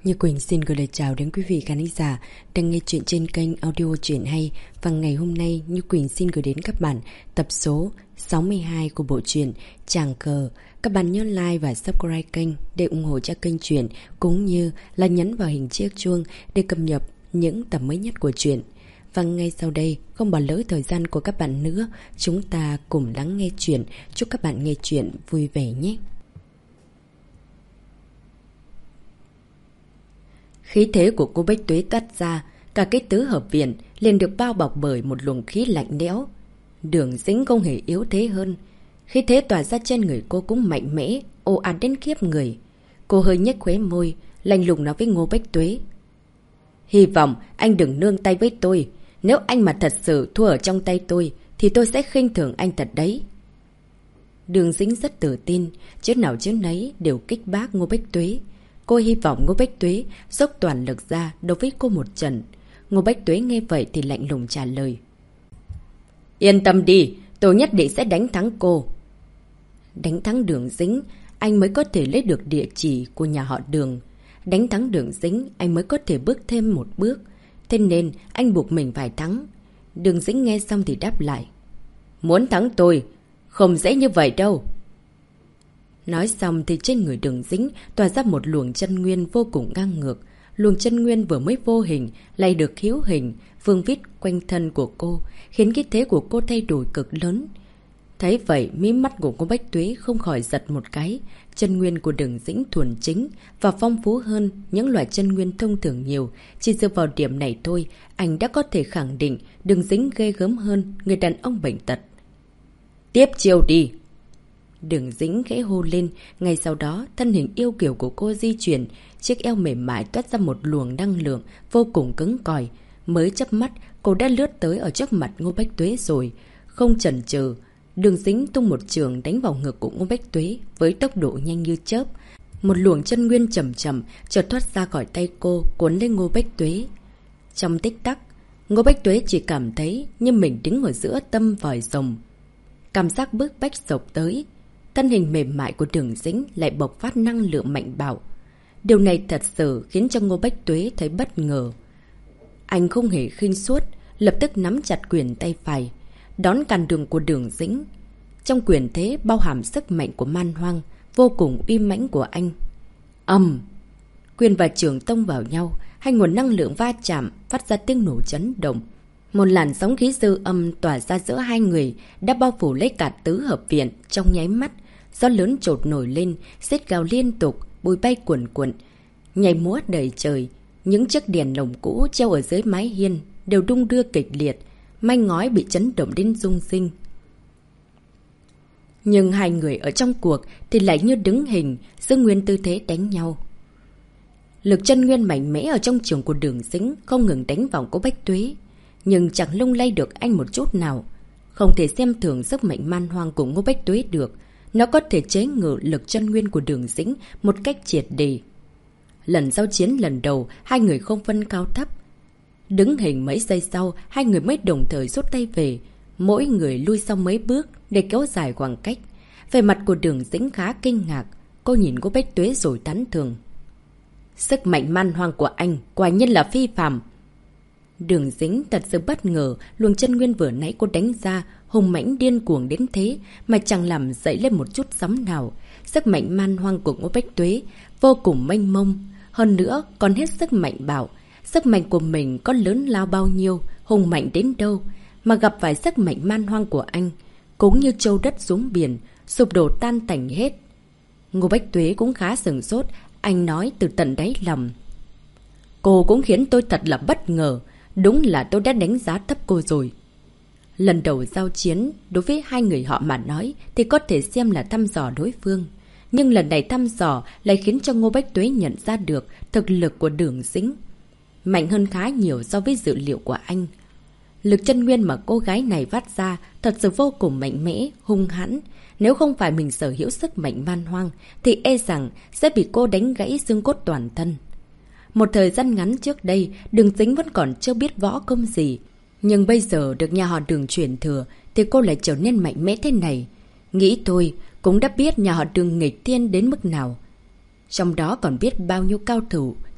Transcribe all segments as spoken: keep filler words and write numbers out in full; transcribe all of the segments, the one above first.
Như Quỳnh xin gửi lời chào đến quý vị khán giả đang nghe chuyện trên kênh audio Chuyện Hay. Và ngày hôm nay Như Quỳnh xin gửi đến các bạn tập số sáu mươi hai của bộ truyện Tràng Cờ. Các bạn nhớ like và subscribe kênh để ủng hộ cho kênh truyện, cũng như là nhấn vào hình chiếc chuông để cập nhật những tập mới nhất của truyện. Và ngay sau đây, không bỏ lỡ thời gian của các bạn nữa, chúng ta cùng lắng nghe chuyện. Chúc các bạn nghe chuyện vui vẻ nhé. Khí thế của cô Bách Tuế toát ra, cả cái tứ hợp viện liền được bao bọc bởi một luồng khí lạnh lẽo. Đường Dĩnh không hề yếu thế hơn. Khí thế tỏa ra trên người cô cũng mạnh mẽ, ồ ạt đến khiếp người. Cô hơi nhếch khóe môi, lạnh lùng nói với Ngô Bách Tuế. Hy vọng anh đừng nương tay với tôi. Nếu anh mà thật sự thua ở trong tay tôi, thì tôi sẽ khinh thường anh thật đấy. Đường Dĩnh rất tự tin, chữ nào chữ nấy đều kích bác Ngô Bách Tuế. Cô hy vọng Ngô Bách Tuế dốc toàn lực ra đối với cô một trận. Ngô Bách Tuế nghe vậy thì lạnh lùng trả lời. Yên tâm đi, tôi nhất định sẽ đánh thắng cô. Đánh thắng Đường Dĩnh, anh mới có thể lấy được địa chỉ của nhà họ Đường. Đánh thắng Đường Dĩnh, anh mới có thể bước thêm một bước. Thế nên anh buộc mình phải thắng. Đường Dĩnh nghe xong thì đáp lại. Muốn thắng tôi, không dễ như vậy đâu. Nói xong thì trên người Đường Dĩnh tỏa ra một luồng chân nguyên vô cùng ngang ngược. Luồng chân nguyên vừa mới vô hình lại được hữu hình, vương vít quanh thân của cô, khiến cái thế của cô thay đổi cực lớn. Thấy vậy, mí mắt của cô Bách Tuế không khỏi giật một cái. Chân nguyên của Đường Dĩnh thuần chính và phong phú hơn những loại chân nguyên thông thường nhiều. Chỉ dựa vào điểm này thôi, anh đã có thể khẳng định Đường Dĩnh ghê gớm hơn người đàn ông bệnh tật. Tiếp chiêu đi! Đường Dĩnh khẽ hô lên, ngay sau đó thân hình yêu kiều của cô di chuyển, chiếc eo mềm mại toát ra một luồng năng lượng vô cùng cứng cỏi. Mới chớp mắt, cô đã lướt tới ở trước mặt Ngô Bách Tuế rồi. Không chần chừ, Đường Dĩnh tung một trường đánh vào ngực của Ngô Bách Tuế với tốc độ nhanh như chớp. Một luồng chân nguyên chậm chậm chợt thoát ra khỏi tay cô, cuốn lên Ngô Bách Tuế. Trong tích tắc, Ngô Bách Tuế chỉ cảm thấy như mình đứng ở giữa tâm vòi rồng. Cảm giác bức bách sộc tới. Thân hình mềm mại của Đường Dĩnh lại bộc phát năng lượng mạnh bạo. Điều này thật sự khiến cho Ngô Bách Tuế thấy bất ngờ. Anh không hề khinh suốt, lập tức nắm chặt quyền tay phải, đón cản đường của Đường Dĩnh. Trong quyền thế bao hàm sức mạnh của man hoang, vô cùng uy mãnh của anh. Ầm! Quyền và trường tông vào nhau, hai nguồn năng lượng va chạm, phát ra tiếng nổ chấn động. Một làn sóng khí dư âm tỏa ra giữa hai người đã bao phủ lấy cả tứ hợp viện trong nháy mắt. Gió lớn trột nổi lên, sét gào liên tục, bụi bay cuồn cuộn, nhảy múa đầy trời. Những chiếc đèn lồng cũ treo ở dưới mái hiên đều đung đưa kịch liệt, manh ngói bị chấn động đến rung sinh. Nhưng hai người ở trong cuộc thì lại như đứng hình, giữ nguyên tư thế đánh nhau. Lực chân nguyên mạnh mẽ ở trong trường của Đường Dĩnh không ngừng đánh vào cô Bách Tuế, nhưng chẳng lung lay được anh một chút nào. Không thể xem thường sức mạnh man hoang của Ngô Bách Tuế được. Nó có thể chế ngự lực chân nguyên của Đường Dĩnh một cách triệt để. Lần giao chiến lần đầu, hai người không phân cao thấp. Đứng hình mấy giây sau, hai người mới đồng thời rút tay về. Mỗi người lui sau mấy bước để kéo dài khoảng cách. Về mặt của Đường Dĩnh khá kinh ngạc. Cô nhìn cô Bách Tuế rồi tán thưởng. Sức mạnh man hoang của anh quả nhiên là phi phàm. Đường Dĩnh thật sự bất ngờ, luồng chân nguyên vừa nãy cô đánh ra hùng mãnh điên cuồng đến thế mà chẳng làm dậy lên một chút sóng nào. Sức mạnh man hoang của Ngô Bách Tuế vô cùng mênh mông, hơn nữa còn hết sức mạnh bạo. Sức mạnh của mình có lớn lao bao nhiêu, hùng mạnh đến đâu, mà gặp phải sức mạnh man hoang của anh, cũng như châu đất xuống biển, sụp đổ tan tành hết. Ngô Bách Tuế cũng khá sửng sốt, anh nói từ tận đáy lòng. Cô cũng khiến tôi thật là bất ngờ. Đúng là tôi đã đánh giá thấp cô rồi. Lần đầu giao chiến, đối với hai người họ mà nói thì có thể xem là thăm dò đối phương. Nhưng lần này thăm dò lại khiến cho Ngô Bách Tuế nhận ra được thực lực của Đường Dĩnh mạnh hơn khá nhiều so với dự liệu của anh. Lực chân nguyên mà cô gái này phát ra thật sự vô cùng mạnh mẽ, hung hãn. Nếu không phải mình sở hữu sức mạnh man hoang thì e rằng sẽ bị cô đánh gãy xương cốt toàn thân. Một thời gian ngắn trước đây, Đường Dĩnh vẫn còn chưa biết võ công gì. Nhưng bây giờ được nhà họ Đường truyền thừa thì cô lại trở nên mạnh mẽ thế này. Nghĩ thôi, cũng đã biết nhà họ Đường nghịch thiên đến mức nào. Trong đó còn biết bao nhiêu cao thủ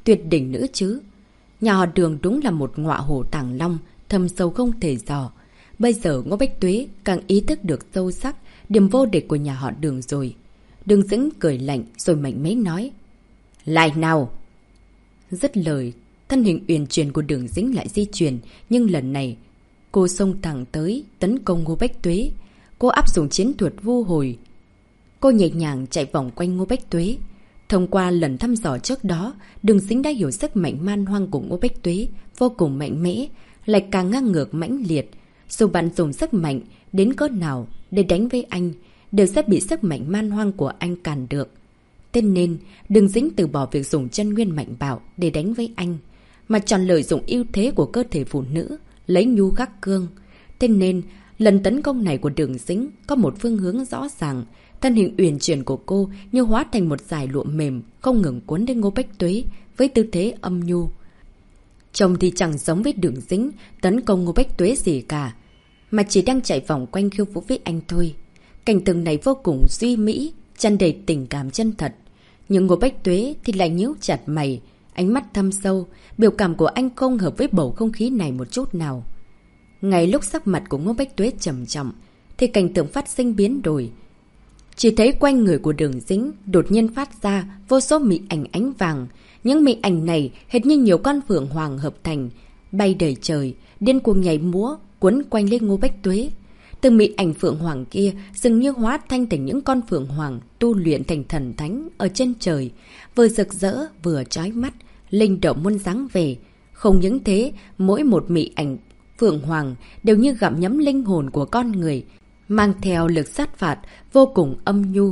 tuyệt đỉnh nữ chứ. Nhà họ Đường đúng là một ngọa hổ tàng long, thâm sâu không thể dò. Bây giờ Ngô Bách Tuế càng ý thức được sâu sắc điểm vô địch của nhà họ Đường rồi. Đường Dĩnh cười lạnh rồi mạnh mẽ nói. Lại nào! Dứt lời, thân hình uyển chuyển của Đường Dĩnh lại di chuyển, nhưng lần này cô xông thẳng tới tấn công Ngô Bách Tuế. Cô áp dụng chiến thuật vu hồi. Cô nhẹ nhàng chạy vòng quanh Ngô Bách Tuế. Thông qua lần thăm dò trước đó, Đường Dĩnh đã hiểu sức mạnh man hoang của Ngô Bách Tuế vô cùng mạnh mẽ, lại càng ngang ngược mãnh liệt. Dù bạn dùng sức mạnh đến cỡ nào để đánh với anh, đều sẽ bị sức mạnh man hoang của anh cản được. Thế nên, Đường Dĩnh từ bỏ việc dùng chân nguyên mạnh bạo để đánh với anh, mà chọn lợi dụng ưu thế của cơ thể phụ nữ, lấy nhu khắc cương. Thế nên, lần tấn công này của Đường Dĩnh có một phương hướng rõ ràng. Thân hình uyển chuyển của cô như hóa thành một dải lụa mềm, không ngừng cuốn đến Ngô Bách Tuế với tư thế âm nhu. Trông thì chẳng giống với Đường Dĩnh tấn công Ngô Bách Tuế gì cả, mà chỉ đang chạy vòng quanh khiêu vũ với anh thôi. Cảnh tượng này vô cùng duy mỹ, tràn đầy tình cảm chân thật. Nhưng Ngô Bách Tuế thì lại nhíu chặt mày, ánh mắt thâm sâu, biểu cảm của anh không hợp với bầu không khí này một chút nào. Ngay lúc sắc mặt của Ngô Bách Tuế trầm trọng, thì cảnh tượng phát sinh biến đổi. Chỉ thấy quanh người của Đường Dĩnh đột nhiên phát ra vô số mị ảnh ánh vàng. Những mị ảnh này hệt như nhiều con phượng hoàng hợp thành, bay đầy trời, điên cuồng nhảy múa, cuốn quanh lên Ngô Bách Tuế. Từ mị ảnh phượng hoàng kia dường như hóa thanh thành những con phượng hoàng tu luyện thành thần thánh ở trên trời, vừa rực rỡ vừa chói mắt, linh động muôn dáng về. Không những thế, mỗi một mị ảnh phượng hoàng đều như gặm nhấm linh hồn của con người, mang theo lực sát phạt vô cùng âm nhu,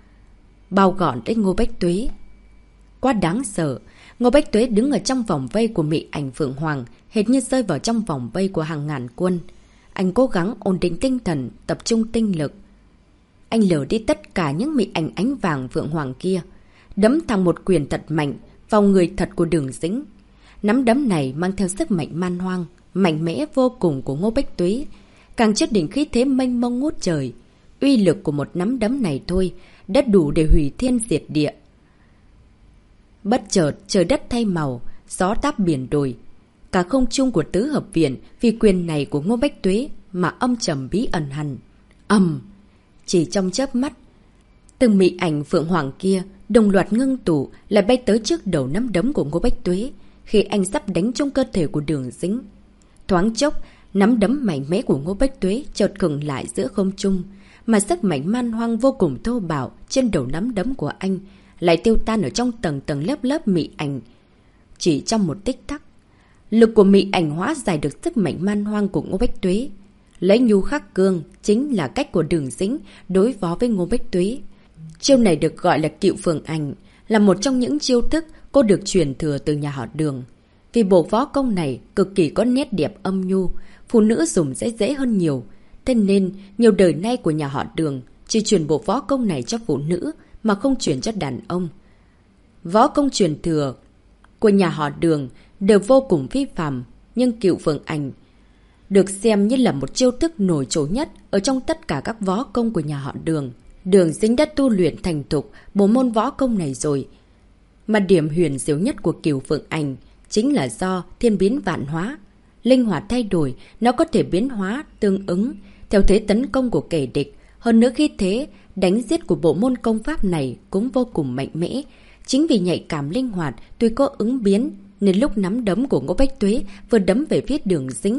bao gọn đến Ngô Bách Tuế. Quá đáng sợ, Ngô Bách Tuế đứng ở trong vòng vây của mị ảnh phượng hoàng, hệt như rơi vào trong vòng vây của hàng ngàn quân. Anh cố gắng ổn định tinh thần, tập trung tinh lực. Anh lờ đi tất cả những mị ảnh ánh vàng phượng hoàng kia, đấm thẳng một quyền thật mạnh vào người thật của Đường Dĩnh. Nắm đấm này mang theo sức mạnh man hoang, mạnh mẽ vô cùng của Ngô Bách Tuế, càng chất đỉnh khí thế mênh mông ngút trời. Uy lực của một nắm đấm này thôi đã đủ để hủy thiên diệt địa. Bất chợt trời đất thay màu, gió táp biển đổi. Cả không trung của tứ hợp viện vì quyền này của Ngô Bách Tuế mà âm trầm bí ẩn hẳn. Ầm! Chỉ trong chớp mắt, từng mị ảnh phượng hoàng kia đồng loạt ngưng tụ lại bay tới trước đầu nắm đấm của Ngô Bách Tuế khi anh sắp đánh trong cơ thể của Đường Dĩnh. Thoáng chốc, nắm đấm mạnh mẽ của Ngô Bách Tuế chợt khựng lại giữa không trung, mà sức mạnh man hoang vô cùng thô bạo trên đầu nắm đấm của anh lại tiêu tan ở trong tầng tầng lớp lớp mị ảnh. Chỉ trong một tích tắc, lực của mị ảnh hóa giải được sức mạnh man hoang của Ngô Bách Tuế. Lấy nhu khắc cương chính là cách của Đường Dĩnh đối phó với Ngô Bách Tuế. Chiêu này được gọi là cựu phượng ảnh, là một trong những chiêu thức cô được truyền thừa từ nhà họ Đường. Vì bộ võ công này cực kỳ có nét đẹp âm nhu, phụ nữ dùng sẽ dễ hơn nhiều. Thế nên, nhiều đời nay của nhà họ Đường chỉ truyền bộ võ công này cho phụ nữ mà không truyền cho đàn ông. Võ công truyền thừa của nhà họ Đường đều vô cùng phi phàm, nhưng cựu phượng ảnh được xem như là một chiêu thức nổi trội nhất ở trong tất cả các võ công của nhà họ Đường. Đường Dĩnh đã tu luyện thành thục bộ môn võ công này rồi. Mà điểm huyền diệu nhất của cựu phượng ảnh chính là do thiên biến vạn hóa. Linh hoạt thay đổi, nó có thể biến hóa tương ứng theo thế tấn công của kẻ địch. Hơn nữa khi thế, đánh giết của bộ môn công pháp này cũng vô cùng mạnh mẽ. Chính vì nhạy cảm linh hoạt, tuy có ứng biến, nên lúc nắm đấm của Ngô Bách Tuế vừa đấm về phía Đường Dĩnh,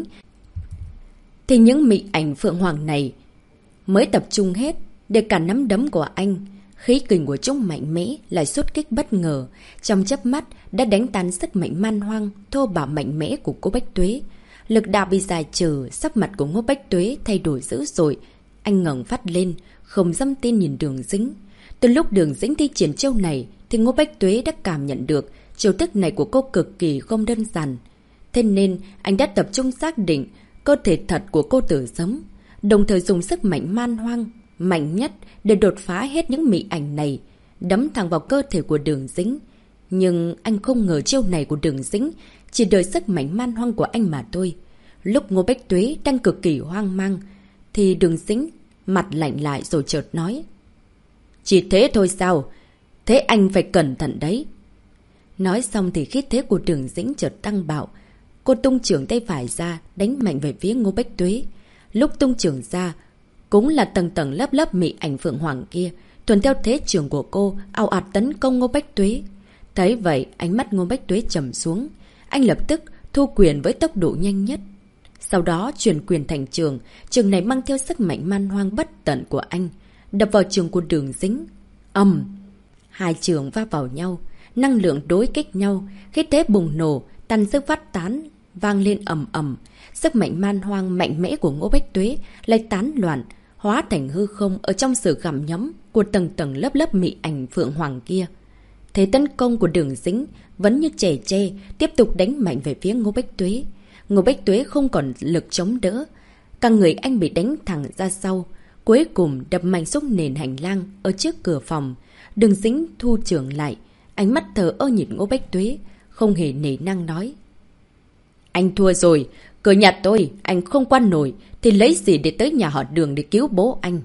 thì những mị ảnh phượng hoàng này mới tập trung hết để cả nắm đấm của anh. Khí kình của chúng mạnh mẽ lại xuất kích bất ngờ, trong chớp mắt đã đánh tan sức mạnh man hoang, thô bạo mạnh mẽ của Ngô Bách Tuế. Lực đạo bị giải trừ, sắc mặt của Ngô Bách Tuế thay đổi dữ dội. Anh ngẩng phát lên, không dám tin nhìn Đường Dĩnh. Từ lúc Đường Dĩnh thi triển chiêu này, thì Ngô Bách Tuế đã cảm nhận được chiêu thức này của cô cực kỳ không đơn giản. Thế nên, anh đã tập trung xác định cơ thể thật của cô từ sớm, đồng thời dùng sức mạnh man hoang mạnh nhất để đột phá hết những mị ảnh này, đấm thẳng vào cơ thể của Đường Dĩnh. Nhưng anh không ngờ chiêu này của Đường Dĩnh chỉ đợi sức mạnh man hoang của anh mà thôi. Lúc Ngô Bách Tuế đang cực kỳ hoang mang, thì Đường Dĩnh mặt lạnh lại rồi chợt nói: "Chỉ thế thôi sao? Thế anh phải cẩn thận đấy." Nói xong thì khí thế của Đường Dĩnh chợt tăng bạo. Cô tung trưởng tay phải ra, đánh mạnh về phía Ngô Bách Tuế. Lúc tung trưởng ra, cũng là tầng tầng lớp lớp mị ảnh phượng hoàng kia, thuần theo thế trưởng của cô, ào ạt tấn công Ngô Bách Tuế. Thấy vậy, ánh mắt Ngô Bách Tuế trầm xuống. Anh lập tức thu quyền với tốc độ nhanh nhất. Sau đó chuyển quyền thành trường, trường này mang theo sức mạnh man hoang bất tận của anh, đập vào trường của Đường Dĩnh. Ầm! Hai trường va vào nhau, năng lượng đối kích nhau, khí thế bùng nổ, tàn sức phát tán, vang lên ầm ầm. Sức mạnh man hoang mạnh mẽ của Ngô Bách Tuế lại tán loạn, hóa thành hư không ở trong sự gặm nhấm của tầng tầng lớp lớp mị ảnh phượng hoàng kia. Thế tấn công của Đường Dĩnh vẫn như trẻ tre, tiếp tục đánh mạnh về phía Ngô Bách Tuế. Ngô Bách Tuế không còn lực chống đỡ, cả người anh bị đánh thẳng ra sau, cuối cùng đập mạnh xuống nền hành lang ở trước cửa phòng. Đường Dĩnh thu trưởng lại, ánh mắt thờ ơ nhìn Ngô Bách Tuế, không hề nể nang nói: Anh thua rồi, cửa nhà tôi anh không quan nổi thì lấy gì để tới nhà họ Đường để cứu bố anh.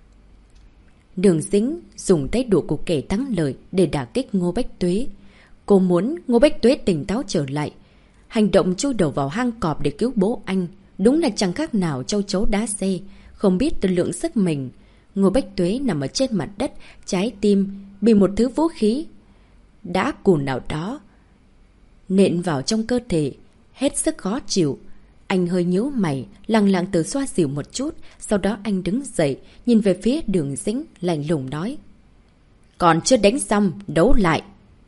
Đường Dĩnh dùng thái độ của kẻ thắng lợi để đả kích Ngô Bách Tuế. Cô muốn Ngô Bách Tuế tỉnh táo trở lại. Hành động chui đầu vào hang cọp để cứu bố anh đúng là chẳng khác nào châu chấu đá xe, không biết tự lượng sức mình. Ngô Bách Tuế nằm ở trên mặt đất, trái tim bị một thứ vũ khí đã cùn nào đó nện vào trong cơ thể, hết sức khó chịu. Anh hơi nhíu mày, lặng lặng từ xoa dịu một chút, sau đó anh đứng dậy, nhìn về phía Đường Dĩnh, lạnh lùng nói: Còn chưa đánh xong, đấu lại.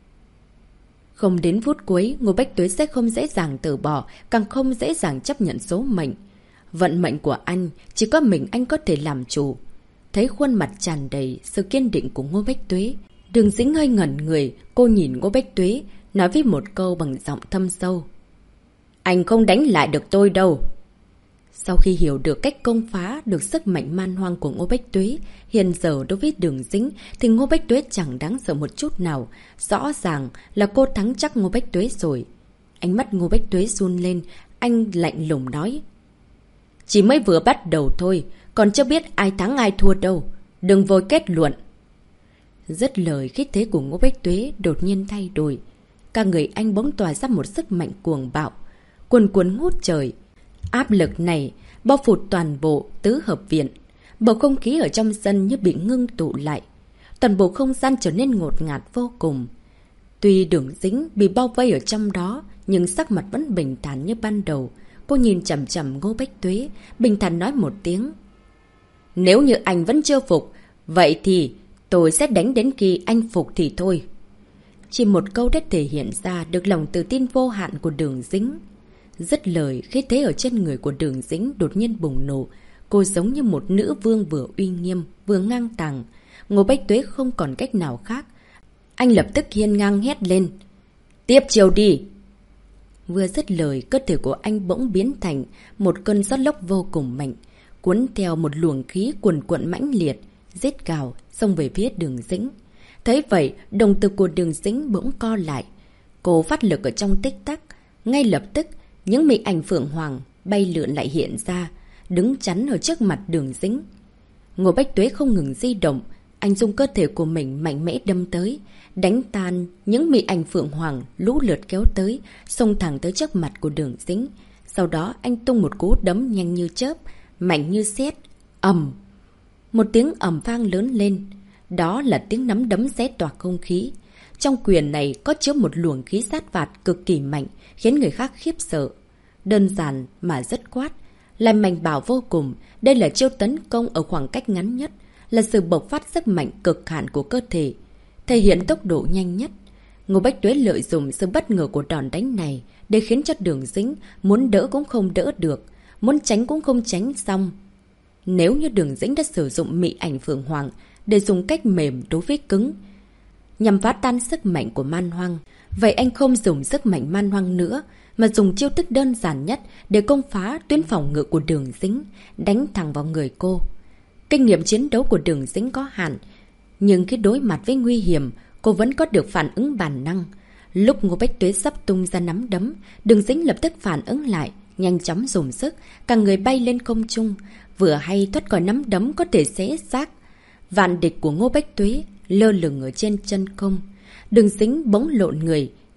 Không đến phút cuối, Ngô Bách Tuế sẽ không dễ dàng từ bỏ, càng không dễ dàng chấp nhận số mệnh. Vận mệnh của anh, chỉ có mình anh có thể làm chủ. Thấy khuôn mặt tràn đầy sự kiên định của Ngô Bách Tuế, Đường Dĩnh hơi ngẩn người, cô nhìn Ngô Bách Tuế, nói với một câu bằng giọng thâm sâu: Anh không đánh lại được tôi đâu. Sau khi hiểu được cách công phá được sức mạnh man hoang của Ngô Bách Tuế, hiện giờ đối với Đường Dĩnh thì Ngô Bách Tuế chẳng đáng sợ một chút nào. Rõ ràng là cô thắng chắc Ngô Bách Tuế rồi. Ánh mắt Ngô Bách Tuế run lên, anh lạnh lùng nói: Chỉ mới vừa bắt đầu thôi, còn chưa biết ai thắng ai thua đâu. Đừng vội kết luận. Dứt lời, khí thế của Ngô Bách Tuế đột nhiên thay đổi. Cả người anh bỗng tỏa ra một sức mạnh cuồng bạo, cuồn cuộn ngút trời. Áp lực này bao phủ toàn bộ tứ hợp viện. Bầu không khí ở trong sân như bị ngưng tụ lại. Toàn bộ không gian trở nên ngột ngạt vô cùng. Tuy Đường Dĩnh bị bao vây ở trong đó, nhưng sắc mặt vẫn bình thản như ban đầu. Cô nhìn chằm chằm Ngô Bách Tuế, bình thản nói một tiếng: Nếu như anh vẫn chưa phục, vậy thì tôi sẽ đánh đến khi anh phục thì thôi. Chỉ một câu đã thể hiện ra được lòng tự tin vô hạn của Đường Dĩnh. Dứt lời, khí thế ở trên người của Đường Dĩnh đột nhiên bùng nổ. Cô giống như một nữ vương vừa uy nghiêm, vừa ngang tàng. Ngô Bách Tuế không còn cách nào khác. Anh lập tức hiên ngang hét lên: Tiếp chiều đi! Vừa dứt lời, cơ thể của anh bỗng biến thành một cơn gió lốc vô cùng mạnh, cuốn theo một luồng khí cuồn cuộn mãnh liệt, rít gào xông về phía Đường Dĩnh. Thấy vậy, đồng tử của Đường Dĩnh bỗng co lại. Cô phát lực ở trong tích tắc, ngay lập tức những mị ảnh phượng hoàng bay lượn lại hiện ra, đứng chắn ở trước mặt Đường Dĩnh. Ngô Bách Tuế không ngừng di động, anh dùng cơ thể của mình mạnh mẽ đâm tới, đánh tan những mị ảnh phượng hoàng lũ lượt kéo tới, xông thẳng tới trước mặt của Đường Dĩnh. Sau đó anh tung một cú đấm nhanh như chớp, mạnh như sét. Ầm! Một tiếng ầm vang lớn lên, đó là tiếng nắm đấm xé toạc không khí. Trong quyền này có chứa một luồng khí sát phạt cực kỳ mạnh, khiến người khác khiếp sợ. Đơn giản mà rất quát, lại mạnh bảo vô cùng. Đây là chiêu tấn công ở khoảng cách ngắn nhất, là sự bộc phát sức mạnh cực hạn của cơ thể, thể hiện tốc độ nhanh nhất. Ngô Bách Tuế lợi dụng sự bất ngờ của đòn đánh này để khiến cho Đường Dĩnh muốn đỡ cũng không đỡ được, muốn tránh cũng không tránh xong. Nếu như Đường Dĩnh đã sử dụng mị ảnh phượng hoàng để dùng cách mềm đối với cứng, nhằm phá tan sức mạnh của man hoang, vậy anh không dùng sức mạnh man hoang nữa, mà dùng chiêu thức đơn giản nhất để công phá tuyến phòng ngự của Đường Dĩnh, đánh thẳng vào người cô. Kinh nghiệm chiến đấu của Đường Dĩnh có hạn, nhưng khi đối mặt với nguy hiểm, cô vẫn có được phản ứng bản năng. Lúc Ngô Bách Tuế sắp tung ra nắm đấm, Đường Dĩnh lập tức phản ứng lại, nhanh chóng dùng sức, cả người bay lên không trung, vừa hay thoát khỏi nắm đấm có thể xé xác vạn địch của Ngô Bách Tuế lơ lửng ở trên chân không. Đường Dĩnh bỗng lộn người,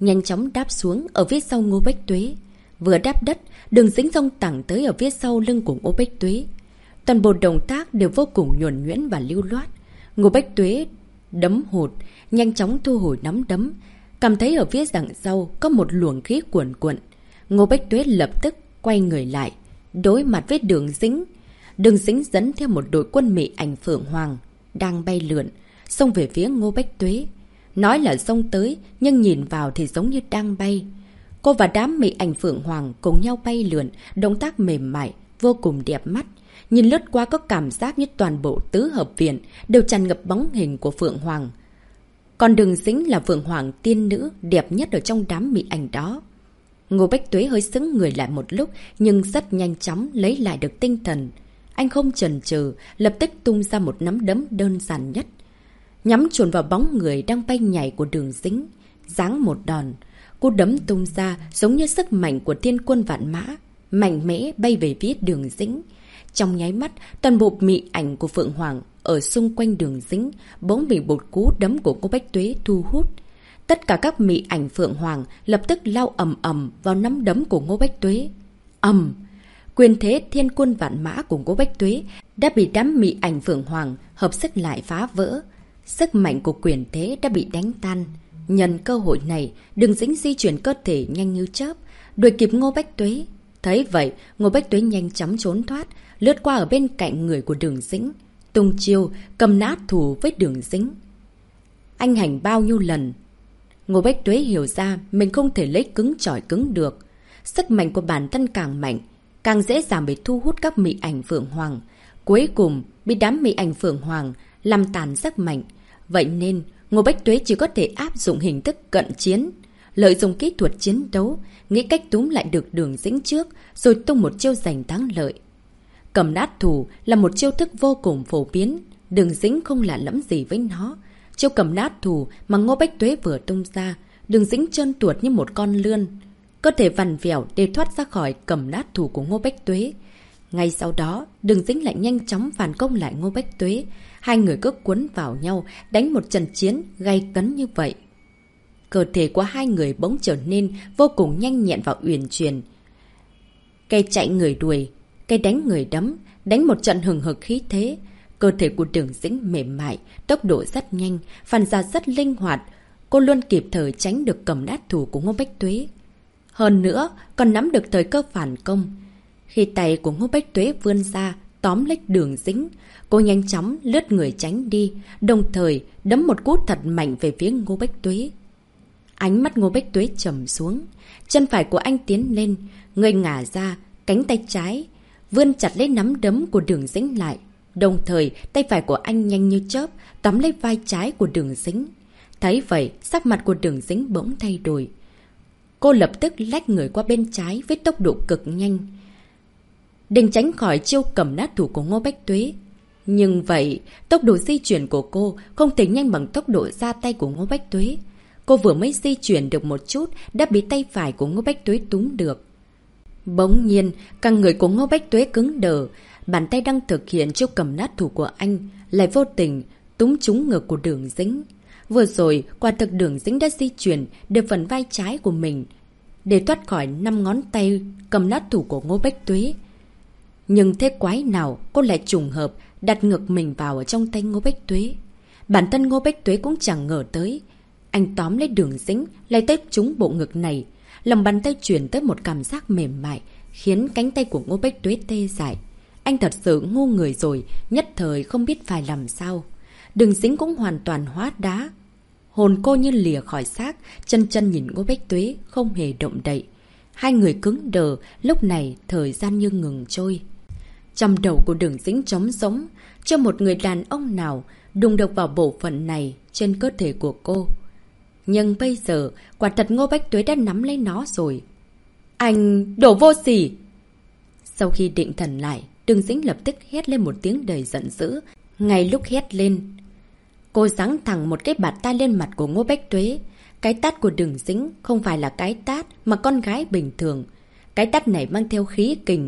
nhanh chóng đáp xuống ở phía sau Ngô Bách Tuế. Vừa đáp đất, Đường Dĩnh xông thẳng tới ở phía sau lưng của Ngô Bách Tuế. Toàn bộ động tác đều vô cùng nhuần nhuyễn và lưu loát. Ngô Bách Tuế đấm hụt, nhanh chóng thu hồi nắm đấm. Cảm thấy ở phía đằng sau có một luồng khí cuồn cuộn. Ngô Bách Tuế lập tức quay người lại, đối mặt với Đường Dĩnh. Đường Dĩnh dẫn theo một đội quân Mị Ảnh Phượng Hoàng đang bay lượn, xông về phía Ngô Bách Tuế. Nói là xông tới, nhưng nhìn vào thì giống như đang bay. Cô và đám Mị Ảnh Phượng Hoàng cùng nhau bay lượn, động tác mềm mại, vô cùng đẹp mắt. Nhìn lướt qua có cảm giác như toàn bộ tứ hợp viện đều tràn ngập bóng hình của Phượng Hoàng. Còn Đường Dĩnh là Phượng Hoàng tiên nữ đẹp nhất ở trong đám Mị Ảnh đó. Ngô Bách Tuế hơi sững người lại một lúc, nhưng rất nhanh chóng lấy lại được tinh thần. Anh không chần chừ, lập tức tung ra một nắm đấm đơn giản nhất, nhắm chuẩn vào bóng người đang bay nhảy của Đường Dĩnh. Giáng một đòn, cú đấm tung ra giống như sức mạnh của thiên quân vạn mã, mạnh mẽ bay về phía Đường Dĩnh. Trong nháy mắt, toàn bộ Mị Ảnh của Phượng Hoàng ở xung quanh Đường Dĩnh bỗng bị một cú đấm của Ngô Bách Tuế thu hút. Tất cả các Mị Ảnh Phượng Hoàng lập tức lao ầm ầm vào nắm đấm của Ngô Bách Tuế. Ầm! Quyền thế thiên quân vạn mã của Ngô Bách Tuế đã bị đám Mị Ảnh Phượng Hoàng hợp sức lại phá vỡ. Sức mạnh của quyền thế đã bị đánh tan. Nhân cơ hội này, Đường Dĩnh di chuyển cơ thể nhanh như chớp, đuổi kịp Ngô Bách Tuế. Thấy vậy, Ngô Bách Tuế nhanh chóng trốn thoát, lướt qua ở bên cạnh người của Đường Dĩnh, tung chiêu cầm nát thủ với Đường Dĩnh. Anh hành bao nhiêu lần? Ngô Bách Tuế hiểu ra mình không thể lấy cứng chọi cứng được. Sức mạnh của bản thân càng mạnh, càng dễ dàng bị thu hút các Mị Ảnh Phượng Hoàng. Cuối cùng bị đám Mị Ảnh Phượng Hoàng làm tàn sức mạnh. Vậy nên Ngô Bách Tuế chỉ có thể áp dụng hình thức cận chiến, lợi dụng kỹ thuật chiến đấu, nghĩ cách túm lại được Đường Dĩnh trước, rồi tung một chiêu giành thắng lợi. Cầm nát thủ là một chiêu thức vô cùng phổ biến, Đường Dĩnh không lạ lẫm gì với nó. Chiêu cầm nát thủ mà Ngô Bách Tuế vừa tung ra, Đường Dĩnh trơn tuột như một con lươn, cơ thể vằn vẹo để thoát ra khỏi cầm nát thủ của Ngô Bách Tuế. Ngay sau đó, Đường Dĩnh lại nhanh chóng phản công lại Ngô Bách Tuế. Hai người cứ cuốn vào nhau, đánh một trận chiến gay cấn như vậy. Cơ thể của hai người bỗng trở nên vô cùng nhanh nhẹn và uyển chuyển. Cây chạy người đuổi, cây đánh người đấm, đánh một trận hừng hực khí thế. Cơ thể của Đường Dĩnh mềm mại, tốc độ rất nhanh, phản xạ rất linh hoạt. Cô luôn kịp thời tránh được cầm nát thủ của Ngô Bách Tuế. Hơn nữa, còn nắm được thời cơ phản công. Khi tay của Ngô Bách Tuế vươn ra, tóm lấy Đường Dĩnh, cô nhanh chóng lướt người tránh đi, đồng thời đấm một cú thật mạnh về phía Ngô Bách Tuế. Ánh mắt Ngô Bách Tuế trầm xuống, chân phải của anh tiến lên, người ngả ra, cánh tay trái vươn chặt lấy nắm đấm của Đường Dĩnh lại. Đồng thời, tay phải của anh nhanh như chớp tóm lấy vai trái của Đường Dĩnh. Thấy vậy, sắc mặt của Đường Dĩnh bỗng thay đổi. Cô lập tức lách người qua bên trái với tốc độ cực nhanh, định tránh khỏi chiêu cầm nát thủ của Ngô Bách Tuế. Nhưng vậy, tốc độ di chuyển của cô không thể nhanh bằng tốc độ ra tay của Ngô Bách Tuế. Cô vừa mới di chuyển được một chút đã bị tay phải của Ngô Bách Tuế túm được. Bỗng nhiên, cả người của Ngô Bách Tuế cứng đờ, bàn tay đang thực hiện chiêu cầm nát thủ của anh lại vô tình túm trúng ngực của Đường Dĩnh. Vừa rồi, quả thực Đường Dĩnh đã di chuyển được phần vai trái của mình để thoát khỏi năm ngón tay cầm nát thủ của Ngô Bách Tuế. Nhưng thế quái nào cô lại trùng hợp đặt ngực mình vào ở trong tay Ngô Bách Tuế. Bản thân Ngô Bách Tuế cũng chẳng ngờ tới, anh tóm lấy Đường Dĩnh lại tết trúng bộ ngực này. Lòng bàn tay chuyển tới một cảm giác mềm mại, khiến cánh tay của Ngô Bách Tuế tê dại. Anh thật sự ngu người rồi, nhất thời không biết phải làm sao. Đường Dĩnh cũng hoàn toàn hóa đá. Hồn cô như lìa khỏi xác, chân chân nhìn Ngô Bách Tuế không hề động đậy. Hai người cứng đờ, lúc này thời gian như ngừng trôi. Trong đầu của Đường Dĩnh trống rỗng, cho một người đàn ông nào đụng được vào bộ phận này trên cơ thể của cô. Nhưng bây giờ, quả thật Ngô Bách Tuế đã nắm lấy nó rồi. Anh đổ vô sỉ! Sau khi định thần lại, Đường Dĩnh lập tức hét lên một tiếng đầy giận dữ. Ngay lúc hét lên, cô giáng thẳng một cái bạt tai lên mặt của Ngô Bách Tuế. Cái tát của Đường Dĩnh không phải là cái tát mà con gái bình thường. Cái tát này mang theo khí kình.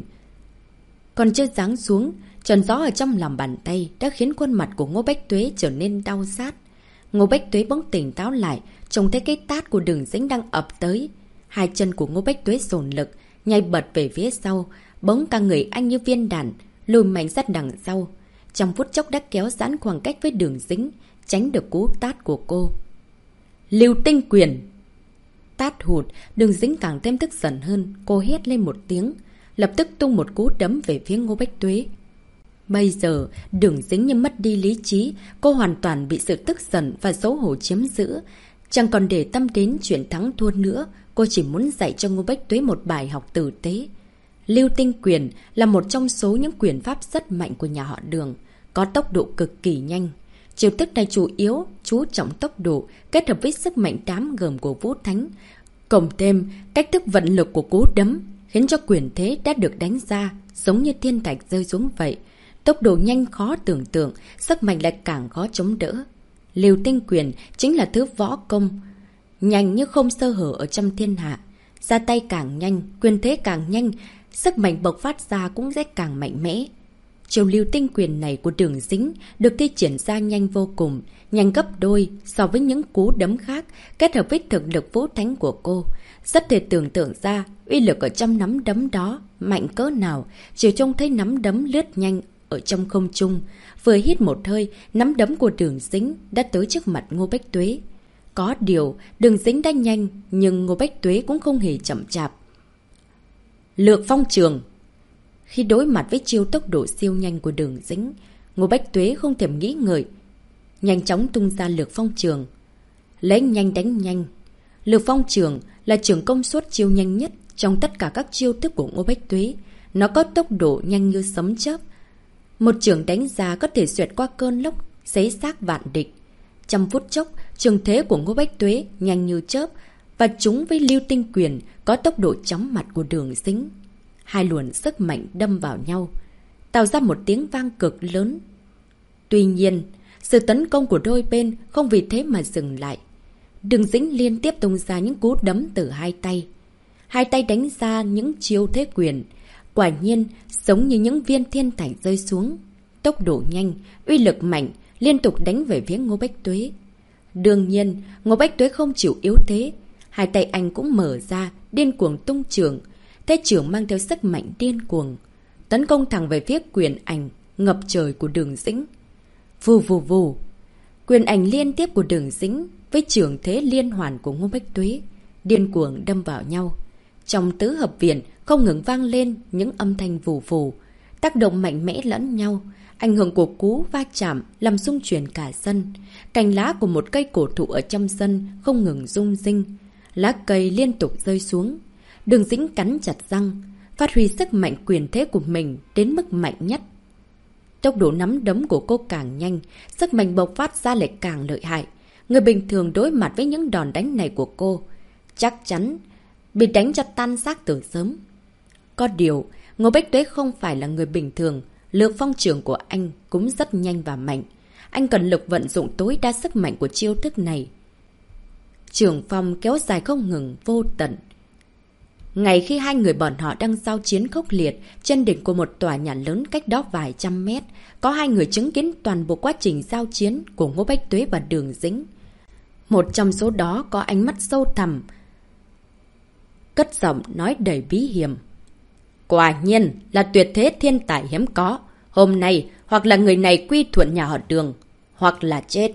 Còn chưa giáng xuống, trần gió ở trong lòng bàn tay đã khiến khuôn mặt của Ngô Bách Tuế trở nên đau rát. Ngô Bách Tuế bỗng tỉnh táo lại, trông thấy cái tát của Đường Dĩnh đang ập tới. Hai chân của Ngô Bách Tuế dồn lực, nhảy bật về phía sau, bỗng cả người anh như viên đạn, lùi mạnh ra đằng sau. Trong phút chốc đã kéo giãn khoảng cách với Đường Dĩnh, tránh được cú tát của cô. Lưu Tinh Quyền! Tát hụt, Đường Dĩnh càng thêm tức giận hơn, cô hét lên một tiếng, lập tức tung một cú đấm về phía Ngô Bách Tuế. Bây giờ, Đường Dĩnh như mất đi lý trí, cô hoàn toàn bị sự tức giận và xấu hổ chiếm giữ. Chẳng còn để tâm đến chuyện thắng thua nữa, cô chỉ muốn dạy cho Ngô Bách Tuế một bài học tử tế. Lưu Tinh Quyền là một trong số những quyền pháp rất mạnh của nhà họ Đường, có tốc độ cực kỳ nhanh. Chiêu thức này chủ yếu chú trọng tốc độ kết hợp với sức mạnh đám gầm của Vũ Thánh. Cộng thêm cách thức vận lực của cú đấm khiến cho quyền thế đã được đánh ra giống như thiên thạch rơi xuống vậy. Tốc độ nhanh khó tưởng tượng, sức mạnh lại càng khó chống đỡ. Lưu Tinh Quyền chính là thứ võ công nhanh như không sơ hở ở trong thiên hạ. Ra tay càng nhanh, quyền thế càng nhanh, sức mạnh bộc phát ra cũng sẽ càng mạnh mẽ. Chiều Lưu Tinh Quyền này của Đường Dĩnh được thi triển ra nhanh vô cùng, nhanh gấp đôi so với những cú đấm khác, kết hợp với thực lực Vũ Thánh của cô. Rất thể tưởng tượng ra uy lực ở trong nắm đấm đó mạnh cỡ nào, chỉ trông thấy nắm đấm lướt nhanh ở trong không trung. Vừa hít một hơi, nắm đấm của Đường Dĩnh đã tới trước mặt Ngô Bách Tuế. Có điều, Đường Dĩnh đã nhanh, nhưng Ngô Bách Tuế cũng không hề chậm chạp. Lược Phong Trường! Khi đối mặt với chiêu tốc độ siêu nhanh của Đường Dĩnh, Ngô Bách Tuế không thèm nghĩ ngợi, nhanh chóng tung ra Lược Phong Trường. Lấy nhanh đánh nhanh. Lược Phong Trường là trường công suất chiêu nhanh nhất trong tất cả các chiêu thức của Ngô Bách Tuế. Nó có tốc độ nhanh như sấm chớp. Một trường đánh ra có thể xuyệt qua cơn lốc, xé xác vạn địch. Trong phút chốc, trường thế của Ngô Bách Tuế nhanh như chớp và chúng với Lưu Tinh Quyền có tốc độ chóng mặt của Đường Dĩnh. Hai luồng sức mạnh đâm vào nhau, tạo ra một tiếng vang cực lớn. Tuy nhiên, sự tấn công của đôi bên không vì thế mà dừng lại. Đường Dĩnh liên tiếp tung ra những cú đấm từ hai tay. Hai tay đánh ra những chiêu thế quyền. Quả nhiên, giống như những viên thiên thạch rơi xuống. Tốc độ nhanh, uy lực mạnh, liên tục đánh về phía Ngô Bách Tuế. Đương nhiên, Ngô Bách Tuế không chịu yếu thế. Hai tay anh cũng mở ra, điên cuồng tung trường. Thế trưởng mang theo sức mạnh điên cuồng, tấn công thẳng về phía quyền ảnh ngập trời của Đường Dĩnh. Vù vù vù, quyền ảnh liên tiếp của Đường Dĩnh với trường thế liên hoàn của Ngô Bách Tuế điên cuồng đâm vào nhau. Trong tứ hợp viện không ngừng vang lên những âm thanh vù vù, tác động mạnh mẽ lẫn nhau. Ảnh hưởng của cú va chạm làm rung chuyển cả sân. Cành lá của một cây cổ thụ ở trong sân không ngừng rung rinh, lá cây liên tục rơi xuống. Đường Dĩnh cắn chặt răng, phát huy sức mạnh quyền thế của mình đến mức mạnh nhất. Tốc độ nắm đấm của cô càng nhanh, sức mạnh bộc phát ra lại càng lợi hại. Người bình thường đối mặt với những đòn đánh này của cô, chắc chắn bị đánh cho tan xác từ sớm. Có điều, Ngô Bách Tuế không phải là người bình thường, Lược Phong Trường của anh cũng rất nhanh và mạnh. Anh cần lực vận dụng tối đa sức mạnh của chiêu thức này. Trường phong kéo dài không ngừng, vô tận. Ngày khi hai người bọn họ đang giao chiến khốc liệt trên đỉnh của một tòa nhà lớn cách đó vài trăm mét, có hai người chứng kiến toàn bộ quá trình giao chiến của Ngô Bách Tuế và Đường Dĩnh. Một trong số đó có ánh mắt sâu thẳm, cất giọng nói đầy bí hiểm. Quả nhiên là tuyệt thế thiên tài hiếm có. Hôm nay hoặc là người này quy thuận nhà họ Đường, hoặc là chết.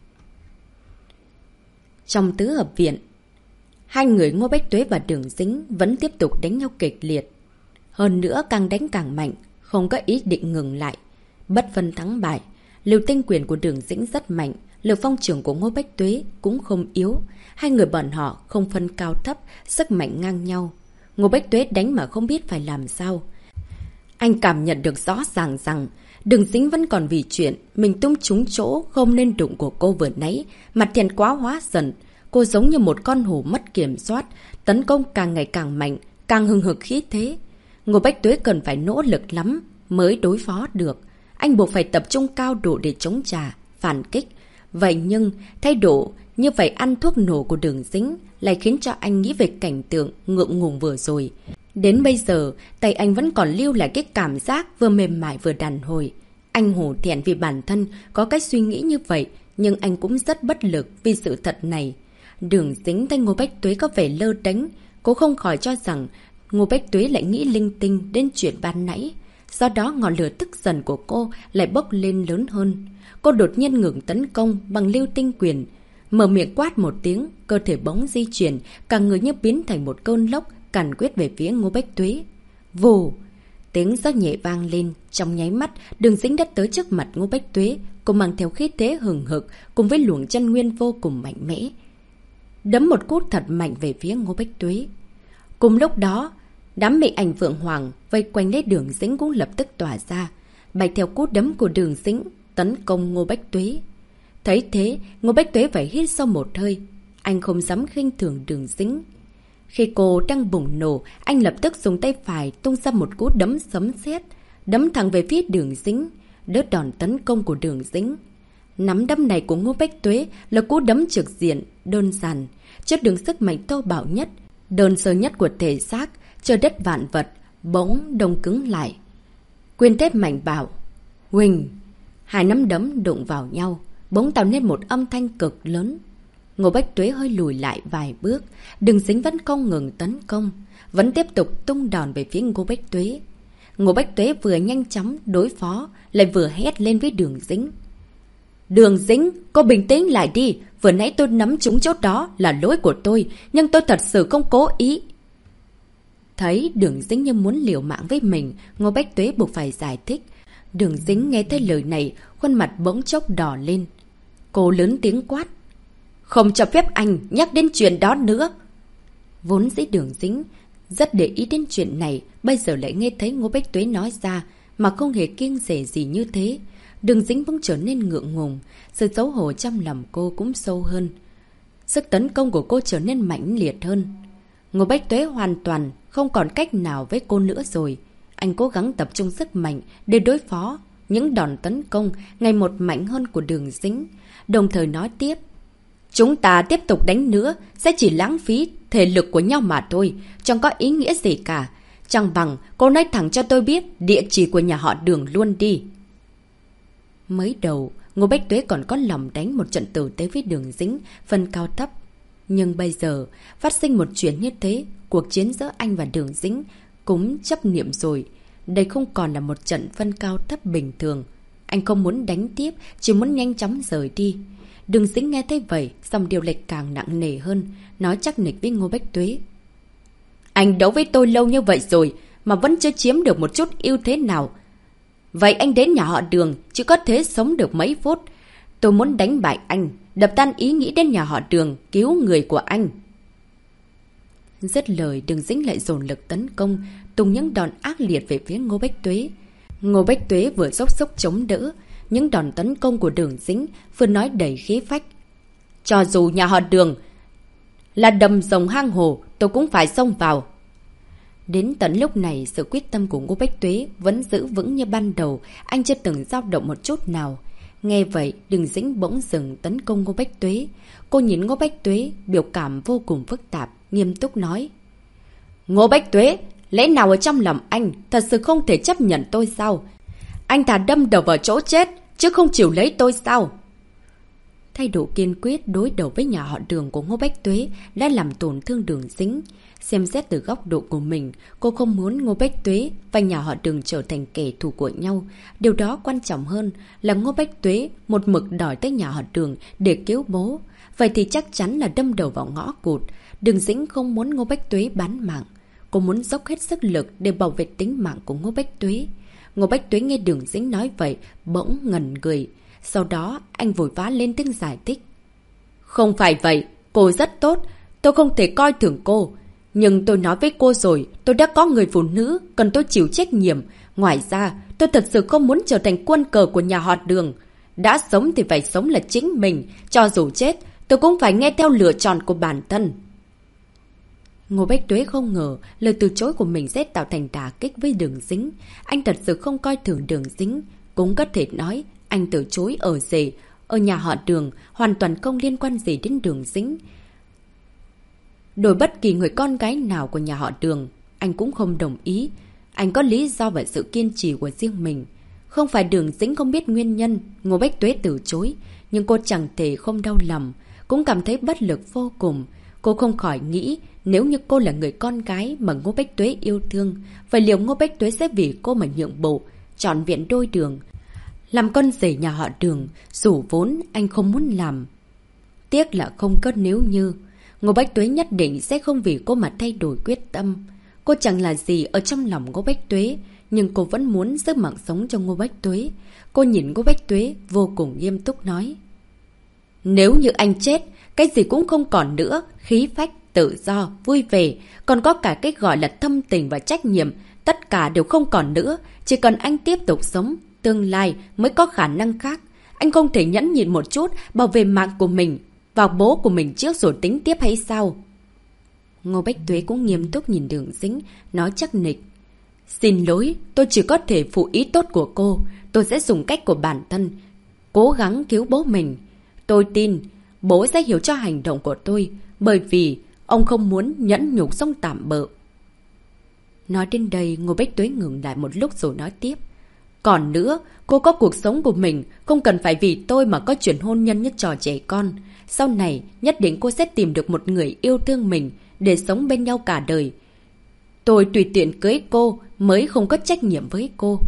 Trong tứ hợp viện, hai người Ngô Bách Tuế và Đường Dĩnh vẫn tiếp tục đánh nhau kịch liệt. Hơn nữa càng đánh càng mạnh, không có ý định ngừng lại. Bất phân thắng bại, Lưu Tinh Quyền của Đường Dĩnh rất mạnh, Lược Phong Trường của Ngô Bách Tuế cũng không yếu. Hai người bọn họ không phân cao thấp, sức mạnh ngang nhau. Ngô Bách Tuế đánh mà không biết phải làm sao. Anh cảm nhận được rõ ràng rằng Đường Dĩnh vẫn còn vì chuyện mình tung trúng chỗ không nên đụng của cô vừa nãy, mặt thiện quá hóa giận. Cô giống như một con hổ mất kiểm soát, tấn công càng ngày càng mạnh, càng hừng hực khí thế. Ngô Bách Tuế cần phải nỗ lực lắm mới đối phó được. Anh buộc phải tập trung cao độ để chống trả, phản kích. Vậy nhưng, thái độ như vậy ăn thuốc nổ của Đường Dĩnh lại khiến cho anh nghĩ về cảnh tượng ngượng ngùng vừa rồi. Đến bây giờ, tay anh vẫn còn lưu lại cái cảm giác vừa mềm mại vừa đàn hồi. Anh hổ thẹn vì bản thân có cái suy nghĩ như vậy, Nhưng anh cũng rất bất lực vì sự thật này. Đường Dính tay Ngô Bách Tuế có vẻ lơ đánh. Cô không khỏi cho rằng Ngô Bách Tuế lại nghĩ linh tinh đến chuyện ban nãy. Do đó ngọn lửa tức giận của cô lại bốc lên lớn hơn. Cô đột nhiên ngừng tấn công bằng lưu tinh quyền. Mở miệng quát một tiếng, cơ thể bỗng di chuyển, cả người như biến thành một cơn lốc, càn quét về phía Ngô Bách Tuế. Vù! Tiếng gió nhẹ vang lên, trong nháy mắt, Đường Dính đã tới trước mặt Ngô Bách Tuế. Cô mang theo khí thế hừng hực, cùng với luồng chân nguyên vô cùng mạnh mẽ. Đấm một cú thật mạnh về phía Ngô Bách Tuế. Cùng lúc đó, đám mị ảnh Phượng Hoàng vây quanh lấy Đường Dính cũng lập tức tỏa ra, bạch theo cú đấm của Đường Dính tấn công Ngô Bách Tuế. Thấy thế, Ngô Bách Tuế phải hít sâu một hơi. Anh không dám khinh thường Đường Dính. Khi cô đang bùng nổ, anh lập tức dùng tay phải tung ra một cú đấm sấm sét, đấm thẳng về phía Đường Dính, đỡ đòn tấn công của Đường Dính. Nắm đấm này của Ngô Bách Tuế là cú đấm trực diện, đơn giản, chất đường sức mạnh thô bạo nhất, đơn sơ nhất của thể xác, trời đất vạn vật, bỗng đông cứng lại. Quyền thép mạnh bạo, huỳnh, hai nắm đấm đụng vào nhau, bỗng tạo nên một âm thanh cực lớn. Ngô Bách Tuế hơi lùi lại vài bước, Đường Dính vẫn không ngừng tấn công, vẫn tiếp tục tung đòn về phía Ngô Bách Tuế. Ngô Bách Tuế vừa nhanh chóng đối phó, lại vừa hét lên với Đường Dính. Đường Dính, cô bình tĩnh lại đi, vừa nãy tôi nắm trúng chốt đó là lỗi của tôi, nhưng tôi thật sự không cố ý. Thấy Đường Dính như muốn liều mạng với mình, Ngô Bách Tuế buộc phải giải thích. Đường Dính nghe thấy lời này, khuôn mặt bỗng chốc đỏ lên. Cô lớn tiếng quát. Không cho phép anh nhắc đến chuyện đó nữa. Vốn dĩ Đường Dính rất để ý đến chuyện này, bây giờ lại nghe thấy Ngô Bách Tuế nói ra, mà không hề kiêng dè gì như thế. Đường Dính bỗng trở nên ngượng ngùng, sự xấu hổ trong lòng cô cũng sâu hơn. Sức tấn công của cô trở nên mãnh liệt hơn. Ngô Bách Tuế hoàn toàn không còn cách nào với cô nữa rồi. Anh cố gắng tập trung sức mạnh để đối phó những đòn tấn công ngày một mạnh hơn của Đường Dính, đồng thời nói tiếp. Chúng ta tiếp tục đánh nữa sẽ chỉ lãng phí thể lực của nhau mà thôi, chẳng có ý nghĩa gì cả. Chẳng bằng cô nói thẳng cho tôi biết địa chỉ của nhà họ Đường luôn đi. Mới đầu, Ngô Bách Tuế còn có lòng đánh một trận tử tế với Đường Dính, phân cao thấp. Nhưng bây giờ, phát sinh một chuyện như thế, cuộc chiến giữa anh và Đường Dính cũng chấp niệm rồi. Đây không còn là một trận phân cao thấp bình thường. Anh không muốn đánh tiếp, chỉ muốn nhanh chóng rời đi. Đường Dính nghe thấy vậy, dòng điều lệch càng nặng nề hơn, nói chắc nịch với Ngô Bách Tuế. Anh đấu với tôi lâu như vậy rồi, mà vẫn chưa chiếm được một chút ưu thế nào. Vậy anh đến nhà họ Đường, chỉ có thế sống được mấy phút. Tôi muốn đánh bại anh, đập tan ý nghĩ đến nhà họ Đường, cứu người của anh. Dứt lời, Đường Dính lại dồn lực tấn công, tung những đòn ác liệt về phía Ngô Bách Tuế. Ngô Bách Tuế vừa dốc sức chống đỡ những đòn tấn công của Đường Dính, vừa nói đầy khí phách. Cho dù nhà họ Đường là đầm rồng hang hồ, tôi cũng phải xông vào. Đến tận lúc này, sự quyết tâm của Ngô Bách Tuế vẫn giữ vững như ban đầu, anh chưa từng dao động một chút nào. Nghe vậy, Đường Dính bỗng dừng tấn công Ngô Bách Tuế. Cô nhìn Ngô Bách Tuế, biểu cảm vô cùng phức tạp, nghiêm túc nói. Ngô Bách Tuế, lẽ nào ở trong lòng anh thật sự không thể chấp nhận tôi sao? Anh thà đâm đầu vào chỗ chết, chứ không chịu lấy tôi sao? Thái độ kiên quyết đối đầu với nhà họ Đường của Ngô Bách Tuế đã làm tổn thương Đường Dính. Xem xét từ góc độ của mình, cô không muốn Ngô Bách Tuế và nhà họ Đường trở thành kẻ thù của nhau. Điều đó quan trọng hơn là Ngô Bách Tuế một mực đòi tới nhà họ Đường để cứu bố. Vậy thì chắc chắn là đâm đầu vào ngõ cụt. Đường Dính không muốn Ngô Bách Tuế bán mạng. Cô muốn dốc hết sức lực để bảo vệ tính mạng của Ngô Bách Tuế. Ngô Bách Tuế nghe Đường Dính nói vậy, bỗng ngẩn người. Sau đó, anh vội vã lên tiếng giải thích. Không phải vậy, cô rất tốt. Tôi không thể coi thường cô. Nhưng tôi nói với cô rồi, tôi đã có người phụ nữ, cần tôi chịu trách nhiệm. Ngoài ra, tôi thật sự không muốn trở thành quân cờ của nhà họ Đường. Đã sống thì phải sống là chính mình. Cho dù chết, tôi cũng phải nghe theo lựa chọn của bản thân. Ngô Bách Tuế không ngờ lời từ chối của mình sẽ tạo thành đả kích với Đường Dính. Anh thật sự không coi thường Đường Dính. Cũng có thể nói anh từ chối ở rể, ở nhà họ Đường, hoàn toàn không liên quan gì đến Đường Dính. Đổi bất kỳ người con gái nào của nhà họ Đường, anh cũng không đồng ý. Anh có lý do và sự kiên trì của riêng mình. Không phải Đường Dĩnh không biết nguyên nhân Ngô Bách Tuế từ chối, nhưng cô chẳng thể không đau lòng, cũng cảm thấy bất lực vô cùng. Cô không khỏi nghĩ, nếu như cô là người con gái mà Ngô Bách Tuế yêu thương, vậy liệu Ngô Bách Tuế sẽ vì cô mà nhượng bộ, chọn viện đôi đường, làm con rể nhà họ Đường, dù vốn anh không muốn làm. Tiếc là không có nếu như. Ngô Bách Tuế nhất định sẽ không vì cô mà thay đổi quyết tâm. Cô chẳng là gì ở trong lòng Ngô Bách Tuế, nhưng cô vẫn muốn giữ mạng sống cho Ngô Bách Tuế. Cô nhìn Ngô Bách Tuế vô cùng nghiêm túc nói. Nếu như anh chết, cái gì cũng không còn nữa, khí phách, tự do, vui vẻ, còn có cả cái gọi là thâm tình và trách nhiệm, tất cả đều không còn nữa. Chỉ cần anh tiếp tục sống, tương lai mới có khả năng khác. Anh không thể nhẫn nhịn một chút, bảo vệ mạng của mình, vào bố của mình trước rồi tính tiếp hay sao? Ngô Bách Tuế cũng nghiêm túc nhìn Đường Dĩnh, nói chắc nịch. Xin lỗi, tôi chỉ có thể phụ ý tốt của cô. Tôi sẽ dùng cách của bản thân, cố gắng cứu bố mình. Tôi tin, bố sẽ hiểu cho hành động của tôi, bởi vì ông không muốn nhẫn nhục sống tạm bợ. Nói đến đây, Ngô Bách Tuế ngừng lại một lúc rồi nói tiếp. Còn nữa, cô có cuộc sống của mình, không cần phải vì tôi mà có chuyện hôn nhân như trò trẻ con. Sau này, nhất định cô sẽ tìm được một người yêu thương mình để sống bên nhau cả đời. Tôi tùy tiện cưới cô mới không có trách nhiệm với cô.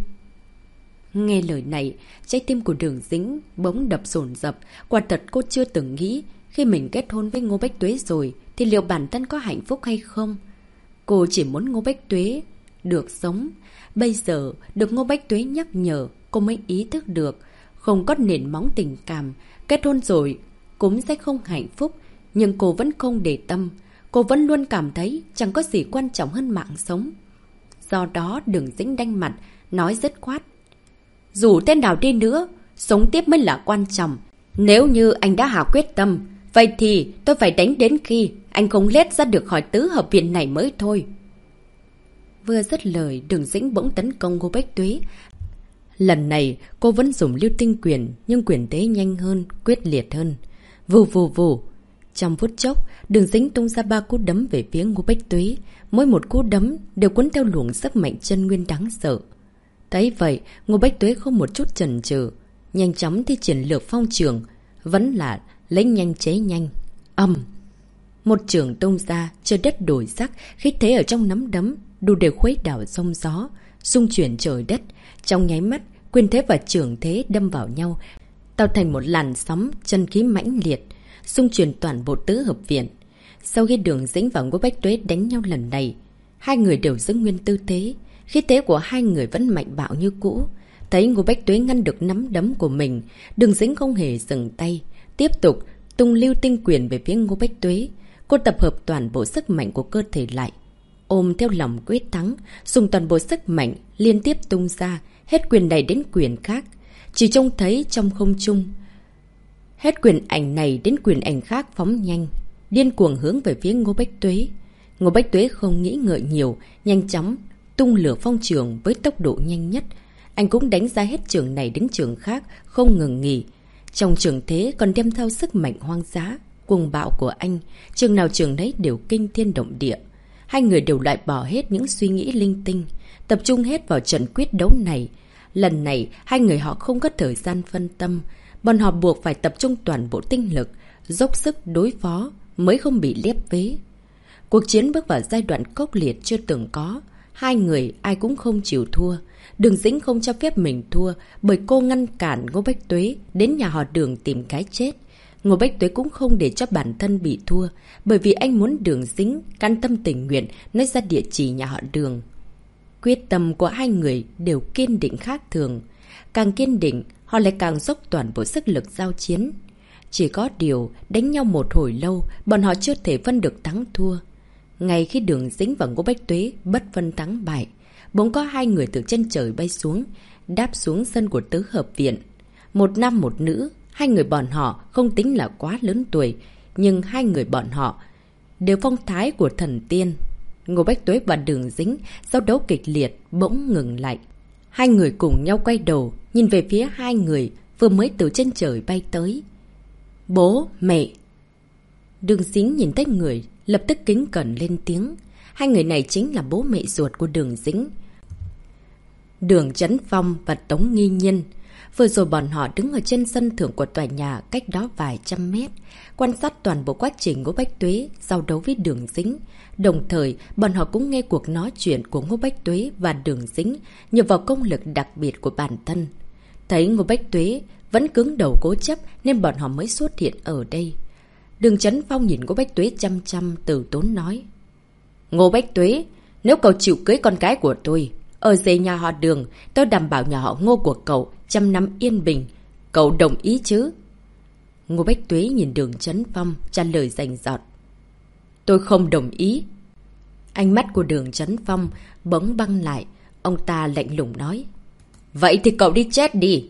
Nghe lời này, trái tim của Đường Dĩnh bỗng đập dồn dập. Quả thật cô chưa từng nghĩ khi mình kết hôn với Ngô Bách Tuế rồi thì liệu bản thân có hạnh phúc hay không. Cô chỉ muốn Ngô Bách Tuế được sống. Bây giờ được Ngô Bách Tuế nhắc nhở, cô mới ý thức được không có nền móng tình cảm, kết hôn rồi cũng sẽ không hạnh phúc. Nhưng cô vẫn không để tâm. Cô vẫn luôn cảm thấy chẳng có gì quan trọng hơn mạng sống. Do đó Đường Dĩnh đanh mặt, nói dứt khoát. Dù tên nào đi nữa, sống tiếp mới là quan trọng. Nếu như anh đã hạ quyết tâm, vậy thì tôi phải đánh đến khi anh không lết ra được khỏi tứ hợp viện này mới thôi. Vừa dứt lời, Đường Dĩnh bỗng tấn công Ngô Bách Tuế. Lần này cô vẫn dùng lưu tinh quyền, nhưng quyền thế nhanh hơn, quyết liệt hơn. Vù vù vù. Trong phút chốc, Đường Dĩnh tung ra ba cú đấm về phía Ngô Bách Tuế. Mỗi một cú đấm đều cuốn theo luồng sức mạnh chân nguyên đáng sợ. Thấy vậy, Ngô Bách Tuế không một chút chần chừ, nhanh chóng thi triển lược phong trường, vẫn là lấy nhanh chế nhanh. Âm! Một trường tung ra, trời đất đổi sắc, khí thế ở trong nắm đấm đủ để khuấy đảo sông gió, xung chuyển trời đất. Trong nháy mắt, quyền thế và trường thế đâm vào nhau, tạo thành một làn sóng chân khí mãnh liệt, xung chuyển toàn bộ tứ hợp viện. Sau khi Đường Dĩnh và Ngô Bách Tuế đánh nhau lần này, hai người đều giữ nguyên tư thế. Khí thế của hai người vẫn mạnh bạo như cũ. Thấy Ngô Bách Tuế ngăn được nắm đấm của mình, Đường Dĩnh không hề dừng tay, tiếp tục tung lưu tinh quyền về phía Ngô Bách Tuế. Cô tập hợp toàn bộ sức mạnh của cơ thể lại, ôm theo lòng quyết thắng, dùng toàn bộ sức mạnh liên tiếp tung ra, hết quyền này đến quyền khác. Chỉ trông thấy trong không trung, hết quyền ảnh này đến quyền ảnh khác phóng nhanh, điên cuồng hướng về phía Ngô Bách Tuế. Ngô Bách Tuế không nghĩ ngợi nhiều, nhanh chóng tung lửa phong trường với tốc độ nhanh nhất. Anh cũng đánh ra hết trường này đến trường khác, không ngừng nghỉ. Trong trường thế còn đem theo sức mạnh hoang dã, cuồng bạo của anh, trường nào trường đấy đều kinh thiên động địa. Hai người đều loại bỏ hết những suy nghĩ linh tinh, tập trung hết vào trận quyết đấu này. Lần này, hai người họ không có thời gian phân tâm, bọn họ buộc phải tập trung toàn bộ tinh lực, dốc sức đối phó mới không bị liếp vế. Cuộc chiến bước vào giai đoạn khốc liệt chưa từng có. Hai người ai cũng không chịu thua. Đường Dĩnh không cho phép mình thua, bởi cô ngăn cản Ngô Bách Tuế đến nhà họ Đường tìm cái chết. Ngô Bách Tuế cũng không để cho bản thân bị thua, bởi vì anh muốn Đường Dĩnh can tâm tình nguyện nói ra địa chỉ nhà họ Đường. Quyết tâm của hai người đều kiên định khác thường. Càng kiên định, họ lại càng dốc toàn bộ sức lực giao chiến. Chỉ có điều, đánh nhau một hồi lâu, bọn họ chưa thể phân được thắng thua. Ngay khi Đường Dĩnh và Ngô Bách Tuế bất phân thắng bại, bỗng có hai người từ trên trời bay xuống, đáp xuống sân của tứ hợp viện. Một nam một nữ, hai người bọn họ không tính là quá lớn tuổi, nhưng hai người bọn họ đều phong thái của thần tiên. Ngô Bách Tuế và Đường Dĩnh giao đấu kịch liệt bỗng ngừng lại. Hai người cùng nhau quay đầu, nhìn về phía hai người vừa mới từ trên trời bay tới. Bố, mẹ! Đường Dĩnh nhìn thấy người, lập tức kính cẩn lên tiếng. Hai người này chính là bố mẹ ruột của Đường Dĩnh. Đường Chấn Phong và Tống Nghi Nhiên. Vừa rồi bọn họ đứng ở trên sân thượng của tòa nhà cách đó vài trăm mét, quan sát toàn bộ quá trình Ngô Bách Tuế giao đấu với Đường Dĩnh. Đồng thời, bọn họ cũng nghe cuộc nói chuyện của Ngô Bách Tuế và Đường Dĩnh nhờ vào công lực đặc biệt của bản thân. Thấy Ngô Bách Tuế vẫn cứng đầu cố chấp nên bọn họ mới xuất hiện ở đây. Đường Chấn Phong nhìn Ngô Bách Tuế chăm chăm từ tốn nói. Ngô Bách Tuế, nếu cậu chịu cưới con gái của tôi, ở dưới nhà họ Đường, tôi đảm bảo nhà họ Ngô của cậu trăm năm yên bình. Cậu đồng ý chứ? Ngô Bách Tuế nhìn Đường Chấn Phong trả lời rành rọt. Tôi không đồng ý. Ánh mắt của Đường Chấn Phong bỗng băng lại. Ông ta lạnh lùng nói. Vậy thì cậu đi chết đi.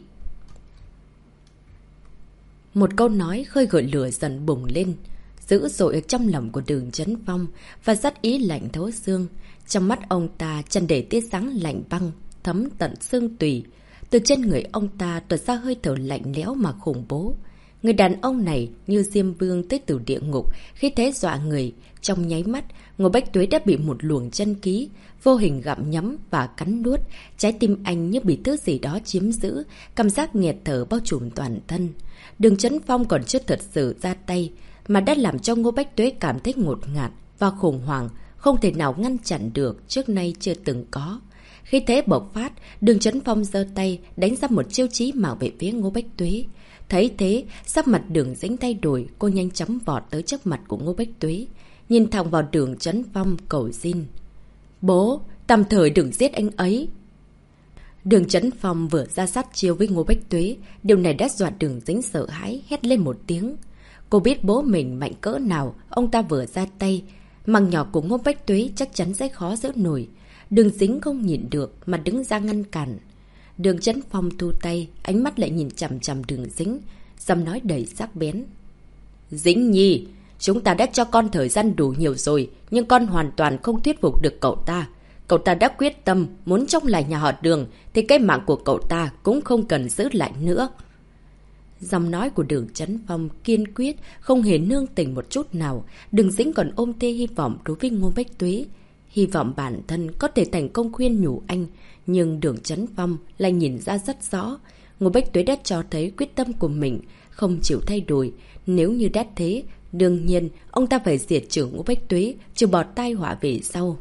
Một câu nói khơi gợi lửa dần bùng lên, dữ dội ở trong lòng của Đường Chấn Phong và rất ý lạnh thấu xương. Trong mắt ông ta tràn đầy tia sáng lạnh băng, thấm tận xương tùy. Từ trên người ông ta tuột ra hơi thở lạnh lẽo mà khủng bố. Người đàn ông này như Diêm Vương tới từ địa ngục, khi thế dọa người. Trong nháy mắt, Ngô Bách Tuế đã bị một luồng chân khí vô hình gặm nhấm và cắn nuốt. Trái tim anh như bị thứ gì đó chiếm giữ, cảm giác nghẹt thở bao trùm toàn thân. Đường Chấn Phong còn chưa thật sự ra tay, mà đã làm cho Ngô Bách Tuế cảm thấy ngột ngạt và khủng hoảng, không thể nào ngăn chặn được, trước nay chưa từng có. Khi thế bộc phát, Đường Chấn Phong giơ tay đánh ra một chiêu chí mạo về phía Ngô Bách Tuế. Thấy thế, sắc mặt Đường Dĩnh thay đổi, cô nhanh chóng vọt tới trước mặt của Ngô Bách Tuế, nhìn thẳng vào Đường Chấn Phong cầu xin. Bố, tạm thời đừng giết anh ấy. Đường Chấn Phong vừa ra sát chiêu với Ngô Bách Tuế, điều này đã dọa Đường Dĩnh sợ hãi, hét lên một tiếng. Cô biết bố mình mạnh cỡ nào, ông ta vừa ra tay, mạng nhỏ của Ngô Bách Tuế chắc chắn sẽ khó giữ nổi. Đường Dĩnh không nhịn được mà đứng ra ngăn cản. Đường Chấn Phong thu tay, ánh mắt lại nhìn chằm chằm Đường Dĩnh, giọng nói đầy sắc bén. Dĩnh Nhi, chúng ta đã cho con thời gian đủ nhiều rồi, nhưng con hoàn toàn không thuyết phục được cậu ta. Cậu ta đã quyết tâm muốn trông lại nhà họ Đường, thì cái mạng của cậu ta cũng không cần giữ lại nữa. Giọng nói của Đường Chấn Phong kiên quyết, không hề nương tình một chút nào. Đường Dĩnh còn ôm tia hy vọng đối với Ngô Bách Tuế, hy vọng bản thân có thể thành công khuyên nhủ anh. Nhưng Đường Chấn Phong lại nhìn ra rất rõ, Ngô Bách Tuế đã cho thấy quyết tâm của mình, không chịu thay đổi. Nếu như đã thế, đương nhiên ông ta phải diệt trừ Ngô Bách Tuế, trừ bỏ tai họa về sau.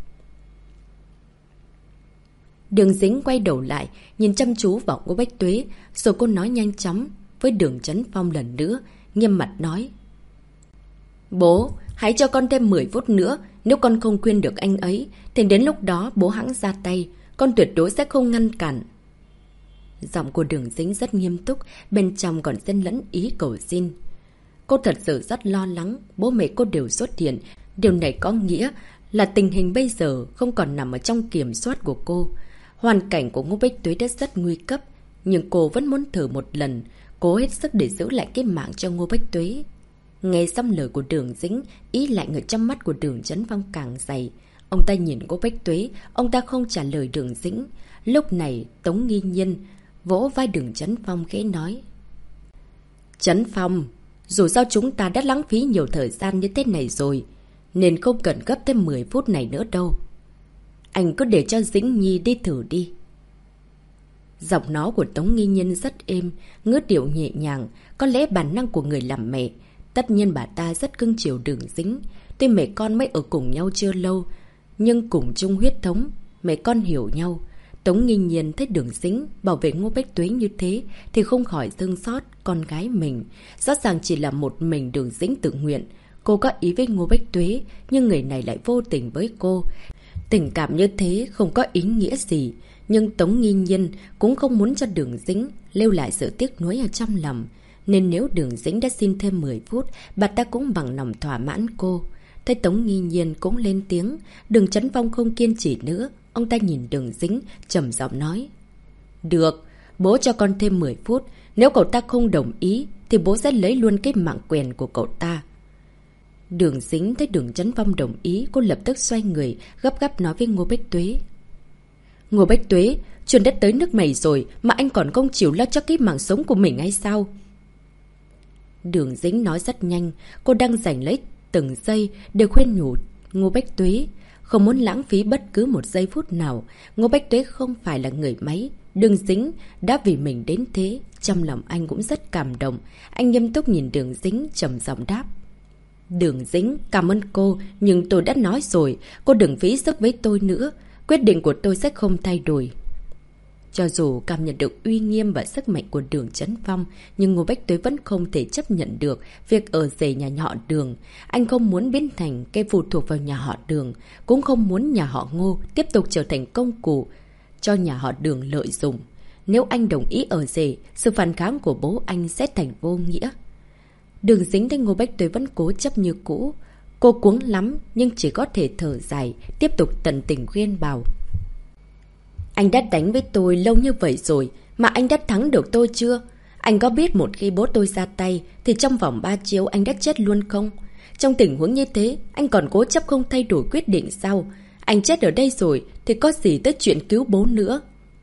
Đường Dĩnh quay đầu lại, nhìn chăm chú vào Ngô Bách Tuế, rồi cô nói nhanh chóng với Đường Chấn Phong lần nữa, nghiêm mặt nói. Bố, hãy cho con thêm mười phút nữa, nếu con không khuyên được anh ấy, thì đến lúc đó bố hẵng ra tay, con tuyệt đối sẽ không ngăn cản. Giọng của Đường Dĩnh rất nghiêm túc, bên trong còn xen lẫn ý cầu xin. Cô thật sự rất lo lắng, bố mẹ cô đều xuất hiện. Điều này có nghĩa là tình hình bây giờ không còn nằm ở trong kiểm soát của cô. Hoàn cảnh của Ngô Bách Tuế đã rất nguy cấp, nhưng cô vẫn muốn thử một lần, cố hết sức để giữ lại cái mạng cho Ngô Bách Tuế. Nghe xong lời của Đường Dĩnh, ý lạnh ở trong mắt của Đường Chấn Phong càng dày. Ông ta nhìn Ngô Bách Tuế, ông ta không trả lời Đường Dĩnh. Lúc này, Tống Nghi Nhiên vỗ vai Đường Chấn Phong khẽ nói. Chấn Phong, dù sao chúng ta đã lãng phí nhiều thời gian như thế này rồi, nên không cần gấp thêm mười phút này nữa đâu. Anh cứ để cho Dĩnh Nhi đi thử đi. Giọng nói của Tống Nghi Nhiên rất êm, ngữ điệu nhẹ nhàng, có lẽ bản năng của người làm mẹ. Tất nhiên bà ta rất cưng chiều Đường Dĩnh. Tuy mẹ con mới ở cùng nhau chưa lâu, nhưng cùng chung huyết thống, mẹ con hiểu nhau. Tống Nghi Nhiên thấy Đường Dĩnh bảo vệ Ngô Bách Tuế như thế thì không khỏi thương xót con gái mình. Rõ ràng chỉ là một mình Đường Dĩnh tự nguyện. Cô có ý với Ngô Bách Tuế, nhưng người này lại vô tình với cô. Tình cảm như thế không có ý nghĩa gì. Nhưng Tống Nghi Nhiên cũng không muốn cho Đường Dĩnh lưu lại sự tiếc nuối ở trong lòng. Nên nếu Đường Dĩnh đã xin thêm mười phút, bà ta cũng bằng lòng thỏa mãn cô. Thấy Tống Nghi Nhiên cũng lên tiếng, Đường Chấn Phong không kiên trì nữa. Ông ta nhìn Đường Dĩnh, trầm giọng nói. Được, bố cho con thêm mười phút. Nếu cậu ta không đồng ý, thì bố sẽ lấy luôn cái mạng quyền của cậu ta. Đường Dĩnh thấy Đường Chấn Phong đồng ý, cô lập tức xoay người, gấp gáp nói với Ngô Bách Tuế. Ngô Bách Tuế, chuyện đất tới nước mày rồi mà anh còn không chịu lo cho cái mạng sống của mình hay sao? Đường Dĩnh nói rất nhanh, cô đang giành lấy từng giây để khuyên nhủ Ngô Bách Tuế. không muốn lãng phí bất cứ một giây phút nào. Ngô Bách Tuế không phải là người máy. Đường Dính đã vì mình đến thế, trong lòng anh cũng rất cảm động. Anh nghiêm túc nhìn Đường Dính, trầm giọng đáp. Đường Dính, cảm ơn cô, nhưng tôi đã nói rồi, cô đừng phí sức với tôi nữa. Quyết định của tôi sẽ không thay đổi. Cho dù cảm nhận được uy nghiêm và sức mạnh của Đường Chấn Phong, nhưng Ngô Bách Tuế vẫn không thể chấp nhận được việc ở rể nhà họ Đường. Anh không muốn biến thành cái phụ thuộc vào nhà họ Đường, cũng không muốn nhà họ Ngô tiếp tục trở thành công cụ cho nhà họ Đường lợi dụng. Nếu anh đồng ý ở rể, sự phản kháng của bố anh sẽ thành vô nghĩa. Đường Dính thấy Ngô Bách Tuế vẫn cố chấp như cũ. Cô cuống lắm nhưng chỉ có thể thở dài, tiếp tục tận tình khuyên bảo. Anh đã đánh với tôi lâu như vậy rồi, mà anh đã thắng được tôi chưa? Anh có biết một khi bố tôi ra tay, thì trong vòng ba chiếu anh đã chết luôn không? Trong tình huống như thế, anh còn cố chấp không thay đổi quyết định sao? Anh chết ở đây rồi, thì có gì tới chuyện cứu bố nữa?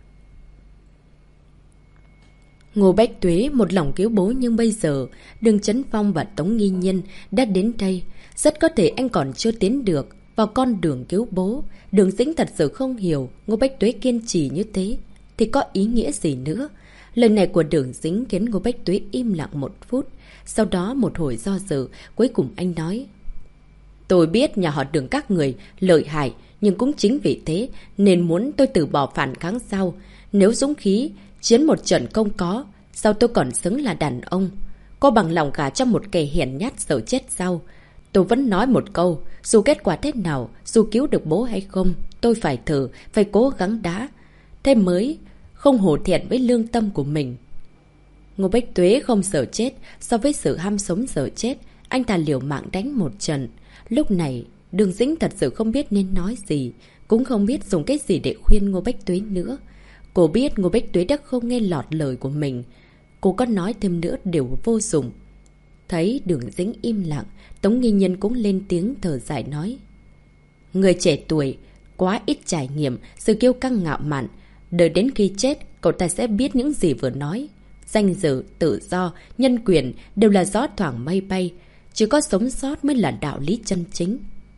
Ngô Bách Tuế một lòng cứu bố, nhưng bây giờ Đường Chấn Phong và Tống Nghi Nhiên đã đến đây. Rất có thể anh còn chưa tiến được vào con đường cứu bố. Đường Dính thật sự không hiểu Ngô Bách Tuế kiên trì như thế thì có ý nghĩa gì nữa. Lời này của Đường Dính khiến Ngô Bách Tuế im lặng một phút. Sau đó một hồi do dự, cuối cùng anh nói. Tôi biết nhà họ Đường các người lợi hại, nhưng cũng chính vì thế nên muốn tôi từ bỏ phản kháng sau. Nếu dũng khí chiến một trận công có, sao tôi còn xứng là đàn ông? Có bằng lòng gả cho một kẻ hèn nhát sợ chết sao? Tôi vẫn nói một câu, dù kết quả thế nào, dù cứu được bố hay không, tôi phải thử, phải cố gắng đã. Thế mới không hổ thẹn với lương tâm của mình. Ngô Bách Tuế không sợ chết, so với sự ham sống sợ chết, anh ta liều mạng đánh một trận. Lúc này, Đường Dính thật sự không biết nên nói gì, cũng không biết dùng cái gì để khuyên Ngô Bách Tuế nữa. Cô biết Ngô Bách Tuế đã không nghe lọt lời của mình. Cô có nói thêm nữa đều vô dụng. Thấy Đường Dính im lặng, Tống Nghi Nhân cũng lên tiếng thở dài nói. Người trẻ tuổi, quá ít trải nghiệm, sự kiêu căng ngạo mạn. Đợi đến khi chết, cậu ta sẽ biết những gì vừa nói. Danh dự, tự do, nhân quyền đều là gió thoảng mây bay. Chỉ có sống sót mới là đạo lý chân chính.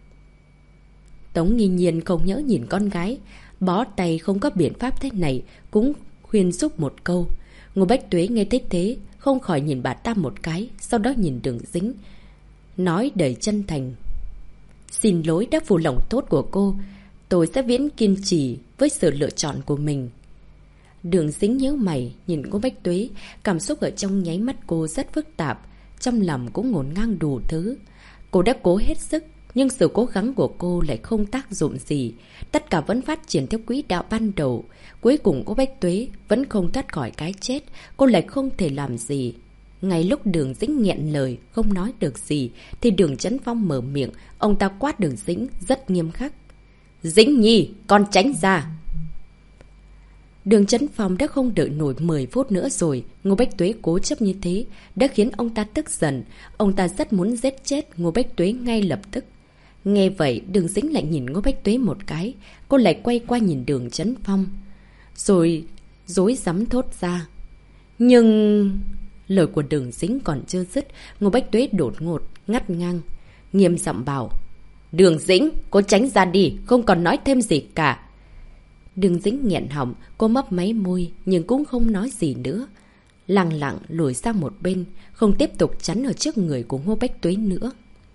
Tống Nghi Nhiên không nhớ nhìn con gái. Bó tay không có biện pháp thế này, cũng khuyên giúp một câu. Ngô Bách Tuế nghe thấy thế, không khỏi nhìn bà ta một cái, sau đó nhìn Đường Dính, nói đầy chân thành. Xin lỗi đã phụ lòng tốt của cô, tôi sẽ viễn kiên trì với sự lựa chọn của mình. Đường Dính nhớ mày, nhìn Ngô Bách Tuế, cảm xúc ở trong nháy mắt cô rất phức tạp, trong lòng cũng ngổn ngang đủ thứ. Cô đã cố hết sức, nhưng sự cố gắng của cô lại không tác dụng gì. Tất cả vẫn phát triển theo quỹ đạo ban đầu. Cuối cùng cô Bách Tuế vẫn không thoát khỏi cái chết. Cô lại không thể làm gì. Ngay lúc Đường Dính nghẹn lời, không nói được gì, thì Đường Chấn Phong mở miệng. Ông ta quát Đường Dính rất nghiêm khắc. Dính Nhi, con tránh ra! Đường Chấn Phong đã không đợi nổi mười phút nữa rồi. Ngô Bách Tuế cố chấp như thế đã khiến ông ta tức giận. Ông ta rất muốn giết chết Ngô Bách Tuế ngay lập tức. Nghe vậy, Đường Dính lại nhìn Ngô Bách Tuế một cái. Cô lại quay qua nhìn Đường Chấn Phong, rồi dối rắm thốt ra. Nhưng... Lời của Đường Dính còn chưa dứt, Ngô Bách Tuế đột ngột, ngắt ngang, nghiêm giọng bảo. Đường Dính, cô tránh ra đi, không còn nói thêm gì cả. Đường Dính nghẹn họng, cô mấp máy môi, nhưng cũng không nói gì nữa. Lặng lặng lùi sang một bên, không tiếp tục chắn ở trước người của Ngô Bách Tuế nữa.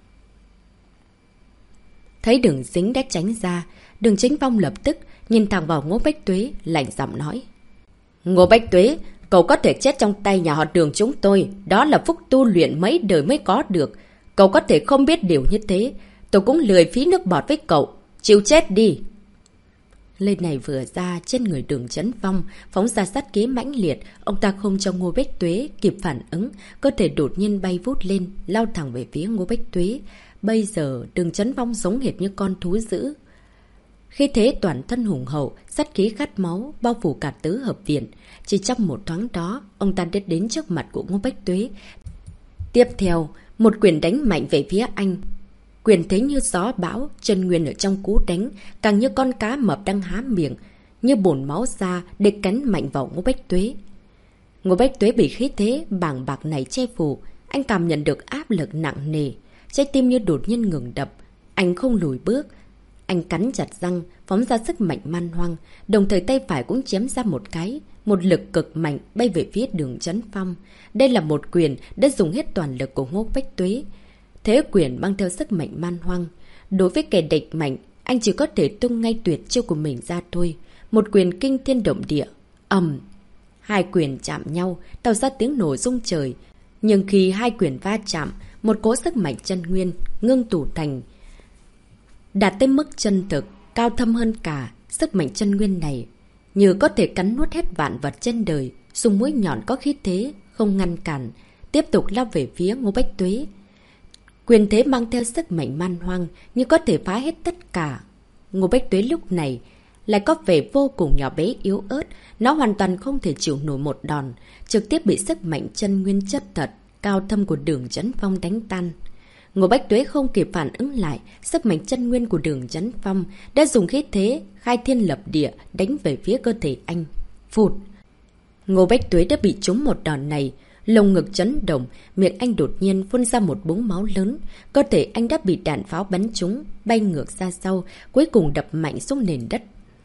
Thấy Đường Dính đã tránh ra, Đường Chấn Phong lập tức nhìn thẳng vào Ngô Bách Tuế, lạnh giọng nói. Ngô Bách Tuế, cậu có thể chết trong tay nhà họ Đường chúng tôi, đó là phúc tu luyện mấy đời mới có được. Cậu có thể không biết điều như thế, tôi cũng lười phí nước bọt với cậu, chịu chết đi. Lời này vừa ra, trên người Đường Chấn Phong phóng ra sát khí mãnh liệt. Ông ta không cho Ngô Bách Tuế kịp phản ứng, cơ thể đột nhiên bay vút lên, lao thẳng về phía Ngô Bách Tuế. Bây giờ Đường Chấn Phong giống hệt như con thú dữ. Khi thế toàn thân hùng hậu, sát khí khát máu bao phủ cả tứ hợp viện. Chỉ trong một thoáng đó, ông ta đã đến trước mặt của Ngô Bách Tuế. Tiếp theo, một quyền đánh mạnh về phía anh. Quyền thế như gió bão, chân nguyên ở trong cú đánh, càng như con cá mập đang há miệng, như bồn máu ra để cắn mạnh vào Ngô Bách Tuế. Ngô Bách Tuế bị khí thế bàng bạc này che phủ, anh cảm nhận được áp lực nặng nề, trái tim như đột nhiên ngừng đập. Anh không lùi bước, Anh cắn chặt răng, phóng ra sức mạnh man hoang, đồng thời tay phải cũng chém ra một cái, một lực cực mạnh bay về phía Đường Chấn Phong. Đây là một quyền đã dùng hết toàn lực của Ngô Bách Tuế. Thế quyền mang theo sức mạnh man hoang. Đối với kẻ địch mạnh, anh chỉ có thể tung ngay tuyệt chiêu của mình ra thôi. Một quyền kinh thiên động địa. Ầm! Hai quyền chạm nhau, tạo ra tiếng nổ rung trời. Nhưng khi hai quyền va chạm, một cỗ sức mạnh chân nguyên ngưng tụ thành đạt tới mức chân thực, cao thâm hơn cả. Sức mạnh chân nguyên này như có thể cắn nuốt hết vạn vật trên đời, dùng mũi nhọn có khí thế, không ngăn cản, tiếp tục lao về phía Ngô Bách Tuế. Quyền thế mang theo sức mạnh man hoang, như có thể phá hết tất cả. Ngô Bách Tuế lúc này lại có vẻ vô cùng nhỏ bé yếu ớt, nó hoàn toàn không thể chịu nổi một đòn, trực tiếp bị sức mạnh chân nguyên chất thật, cao thâm của Đường Chấn Phong đánh tan. Ngô Bách Tuế không kịp phản ứng lại, sức mạnh chân nguyên của Đường Chấn Phong đã dùng khí thế khai thiên lập địa đánh về phía cơ thể anh. Phụt! Ngô Bách Tuế đã bị trúng một đòn này, lồng ngực chấn động, miệng anh đột nhiên phun ra một búng máu lớn, cơ thể anh đã bị đạn pháo bắn trúng, bay ngược ra sau, cuối cùng đập mạnh xuống nền đất.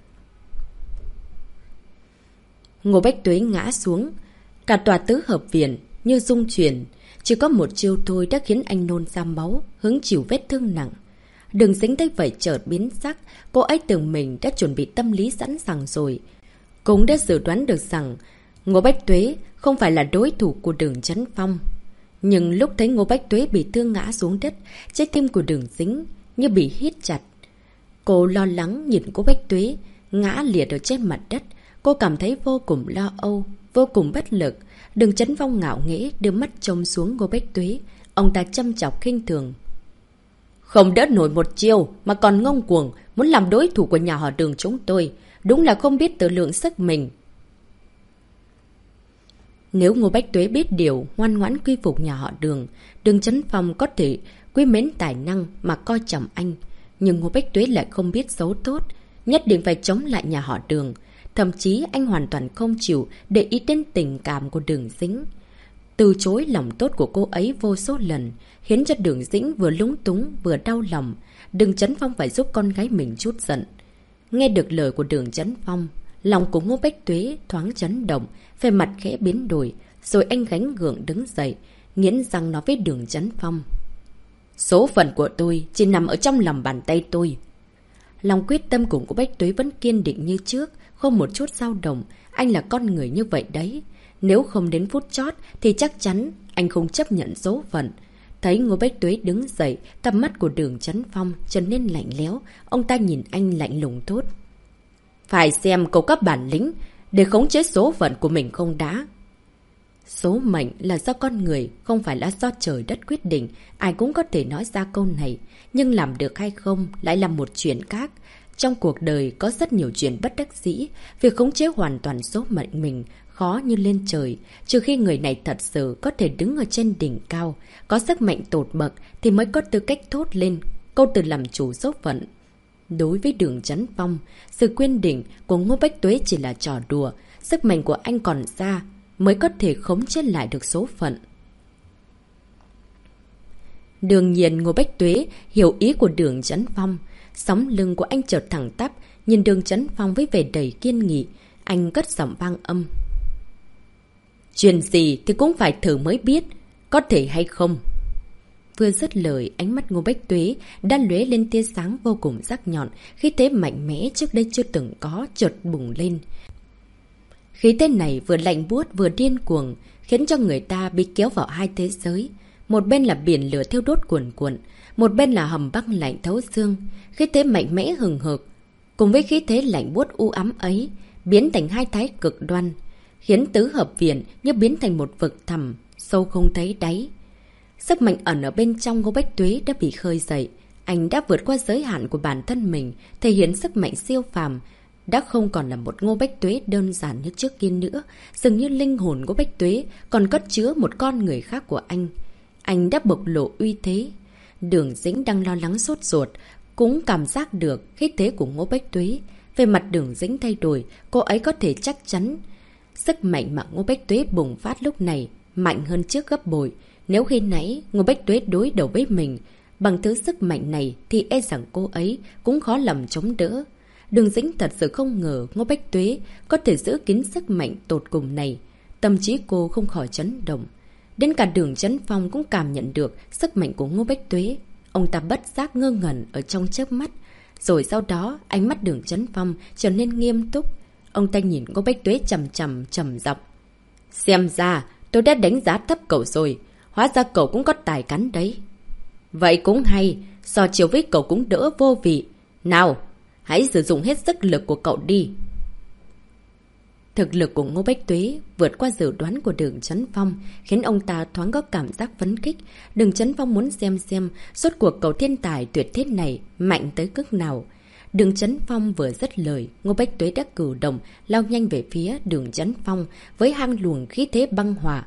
Ngô Bách Tuế ngã xuống, cả tòa tứ hợp viện như rung chuyển. Chỉ có một chiêu thôi đã khiến anh nôn ra máu, hứng chịu vết thương nặng. Đường Dính thấy vậy chợt biến sắc, cô ấy tưởng mình đã chuẩn bị tâm lý sẵn sàng rồi. Cũng đã dự đoán được rằng Ngô Bách Tuế không phải là đối thủ của Đường Chấn Phong. Nhưng lúc thấy Ngô Bách Tuế bị thương ngã xuống đất, trái tim của Đường Dính như bị hít chặt. Cô lo lắng nhìn Ngô Bách Tuế ngã liệt ở trên mặt đất. Cô cảm thấy vô cùng lo âu, vô cùng bất lực. Đường Chấn Phong ngạo nghễ đưa mắt trông xuống Ngô Bách Tuế. Ông ta châm chọc khinh thường. Không đỡ nổi một chiêu mà còn ngông cuồng, muốn làm đối thủ của nhà họ Đường chúng tôi. Đúng là không biết tự lượng sức mình. Nếu Ngô Bách Tuế biết điều, ngoan ngoãn quy phục nhà họ Đường, Đường Chấn Phong có thể quý mến tài năng mà coi trọng anh. Nhưng Ngô Bách Tuế lại không biết xấu tốt, nhất định phải chống lại nhà họ Đường. Thậm chí anh hoàn toàn không chịu để ý đến tình cảm của Đường Dĩnh. Từ chối lòng tốt của cô ấy vô số lần, khiến cho Đường Dĩnh vừa lúng túng vừa đau lòng. Đường Chấn Phong phải giúp con gái mình chút giận. Nghe được lời của Đường Chấn Phong, lòng của Ngô Bách Tuế thoáng chấn động, về mặt khẽ biến đổi, rồi anh gánh gượng đứng dậy, nghiến răng nói với Đường Chấn Phong. Số phận của tôi chỉ nằm ở trong lòng bàn tay tôi. Lòng quyết tâm của Ngô Bách Tuế vẫn kiên định như trước, không một chút dao động. Anh là con người như vậy đấy. Nếu không đến phút chót thì chắc chắn anh không chấp nhận số phận. Thấy Ngô Bách Tuế đứng dậy, cặp mắt của Đường Chấn Phong trở nên lạnh lẽo. Ông ta nhìn anh lạnh lùng thốt. Phải xem cậu có bản lĩnh để khống chế số phận của mình không đã. Số mệnh là do con người, không phải là do trời đất quyết định. Ai cũng có thể nói ra câu này, nhưng làm được hay không lại là một chuyện khác. Trong cuộc đời có rất nhiều chuyện bất đắc dĩ, việc khống chế hoàn toàn số mệnh mình khó như lên trời, trừ khi người này thật sự có thể đứng ở trên đỉnh cao, có sức mạnh tột bậc thì mới có tư cách thốt lên câu từ làm chủ số phận. Đối với Đường Chấn Phong, sự quyên định của Ngô Bách Tuế chỉ là trò đùa, sức mạnh của anh còn xa mới có thể khống chế lại được số phận. Đương nhiên Ngô Bách Tuế hiểu ý của Đường Chấn Phong. Sóng lưng của anh chợt thẳng tắp, nhìn Đường Chấn Phong với vẻ đầy kiên nghị. Anh cất giọng vang âm. Chuyện gì thì cũng phải thử mới biết, có thể hay không. Vừa dứt lời, ánh mắt Ngô Bách Tuế đã lóe lên tia sáng vô cùng sắc nhọn, khí thế mạnh mẽ trước đây chưa từng có chợt bùng lên. Khí thế này vừa lạnh buốt vừa điên cuồng, khiến cho người ta bị kéo vào hai thế giới. Một bên là biển lửa thiêu đốt cuồn cuộn, một bên là hầm băng lạnh thấu xương. Khí thế mạnh mẽ hừng hực cùng với khí thế lạnh buốt u ám ấy biến thành hai thái cực đoan, khiến tứ hợp viện như biến thành một vực thẳm sâu không thấy đáy. Sức mạnh ẩn ở bên trong Ngô Bách Tuế đã bị khơi dậy. Anh đã vượt qua giới hạn của bản thân mình, thể hiện sức mạnh siêu phàm, đã không còn là một Ngô Bách Tuế đơn giản như trước kia nữa. Dường như linh hồn Ngô Bách Tuế còn cất chứa một con người khác của anh. Anh đã bộc lộ uy thế. Đường Dĩnh đang lo lắng sốt ruột, cũng cảm giác được khí thế của Ngô Bách Tuế. Về mặt Đường Dĩnh thay đổi, cô ấy có thể chắc chắn sức mạnh mà Ngô Bách Tuế bùng phát lúc này mạnh hơn trước gấp bội. Nếu khi nãy Ngô Bách Tuế đối đầu với mình Bằng thứ sức mạnh này thì e rằng cô ấy cũng khó lòng chống đỡ. Đường Dĩnh thật sự không ngờ Ngô Bách Tuế có thể giữ kín sức mạnh tột cùng này. Tâm trí cô không khỏi chấn động. Đến cả Đường Chấn Phong cũng cảm nhận được sức mạnh của Ngô Bách Tuế. Ông ta bất giác ngơ ngẩn ở trong chớp mắt. Rồi sau đó ánh mắt Đường Chấn Phong trở nên nghiêm túc. Ông ta nhìn Ngô Bách Tuế chằm chằm trầm giọng. Xem ra tôi đã đánh giá thấp cậu rồi. Hóa ra cậu cũng có tài cán đấy. Vậy cũng hay. So chiều với cậu cũng đỡ vô vị. Nào, hãy sử dụng hết sức lực của cậu đi. Thực lực của Ngô Bách Tuế vượt qua dự đoán của Đường Chấn Phong, khiến ông ta thoáng có cảm giác phấn khích. Đường Chấn Phong muốn xem xem rốt cuộc cậu thiên tài tuyệt thế này mạnh tới cỡ nào. Đường Chấn Phong vừa dứt lời, Ngô Bách Tuế đã cử động lao nhanh về phía Đường Chấn Phong với hang luồng khí thế băng hỏa.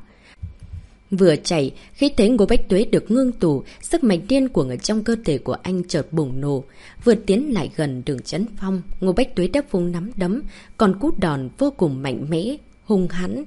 Vừa chạy, khí thế Ngô Bách Tuế được ngưng tụ, sức mạnh điên cuồng ở trong cơ thể của anh chợt bùng nổ. Vừa tiến lại gần Đường Chấn Phong, Ngô Bách Tuế đã vung nắm đấm, còn cú đòn vô cùng mạnh mẽ, hung hãn.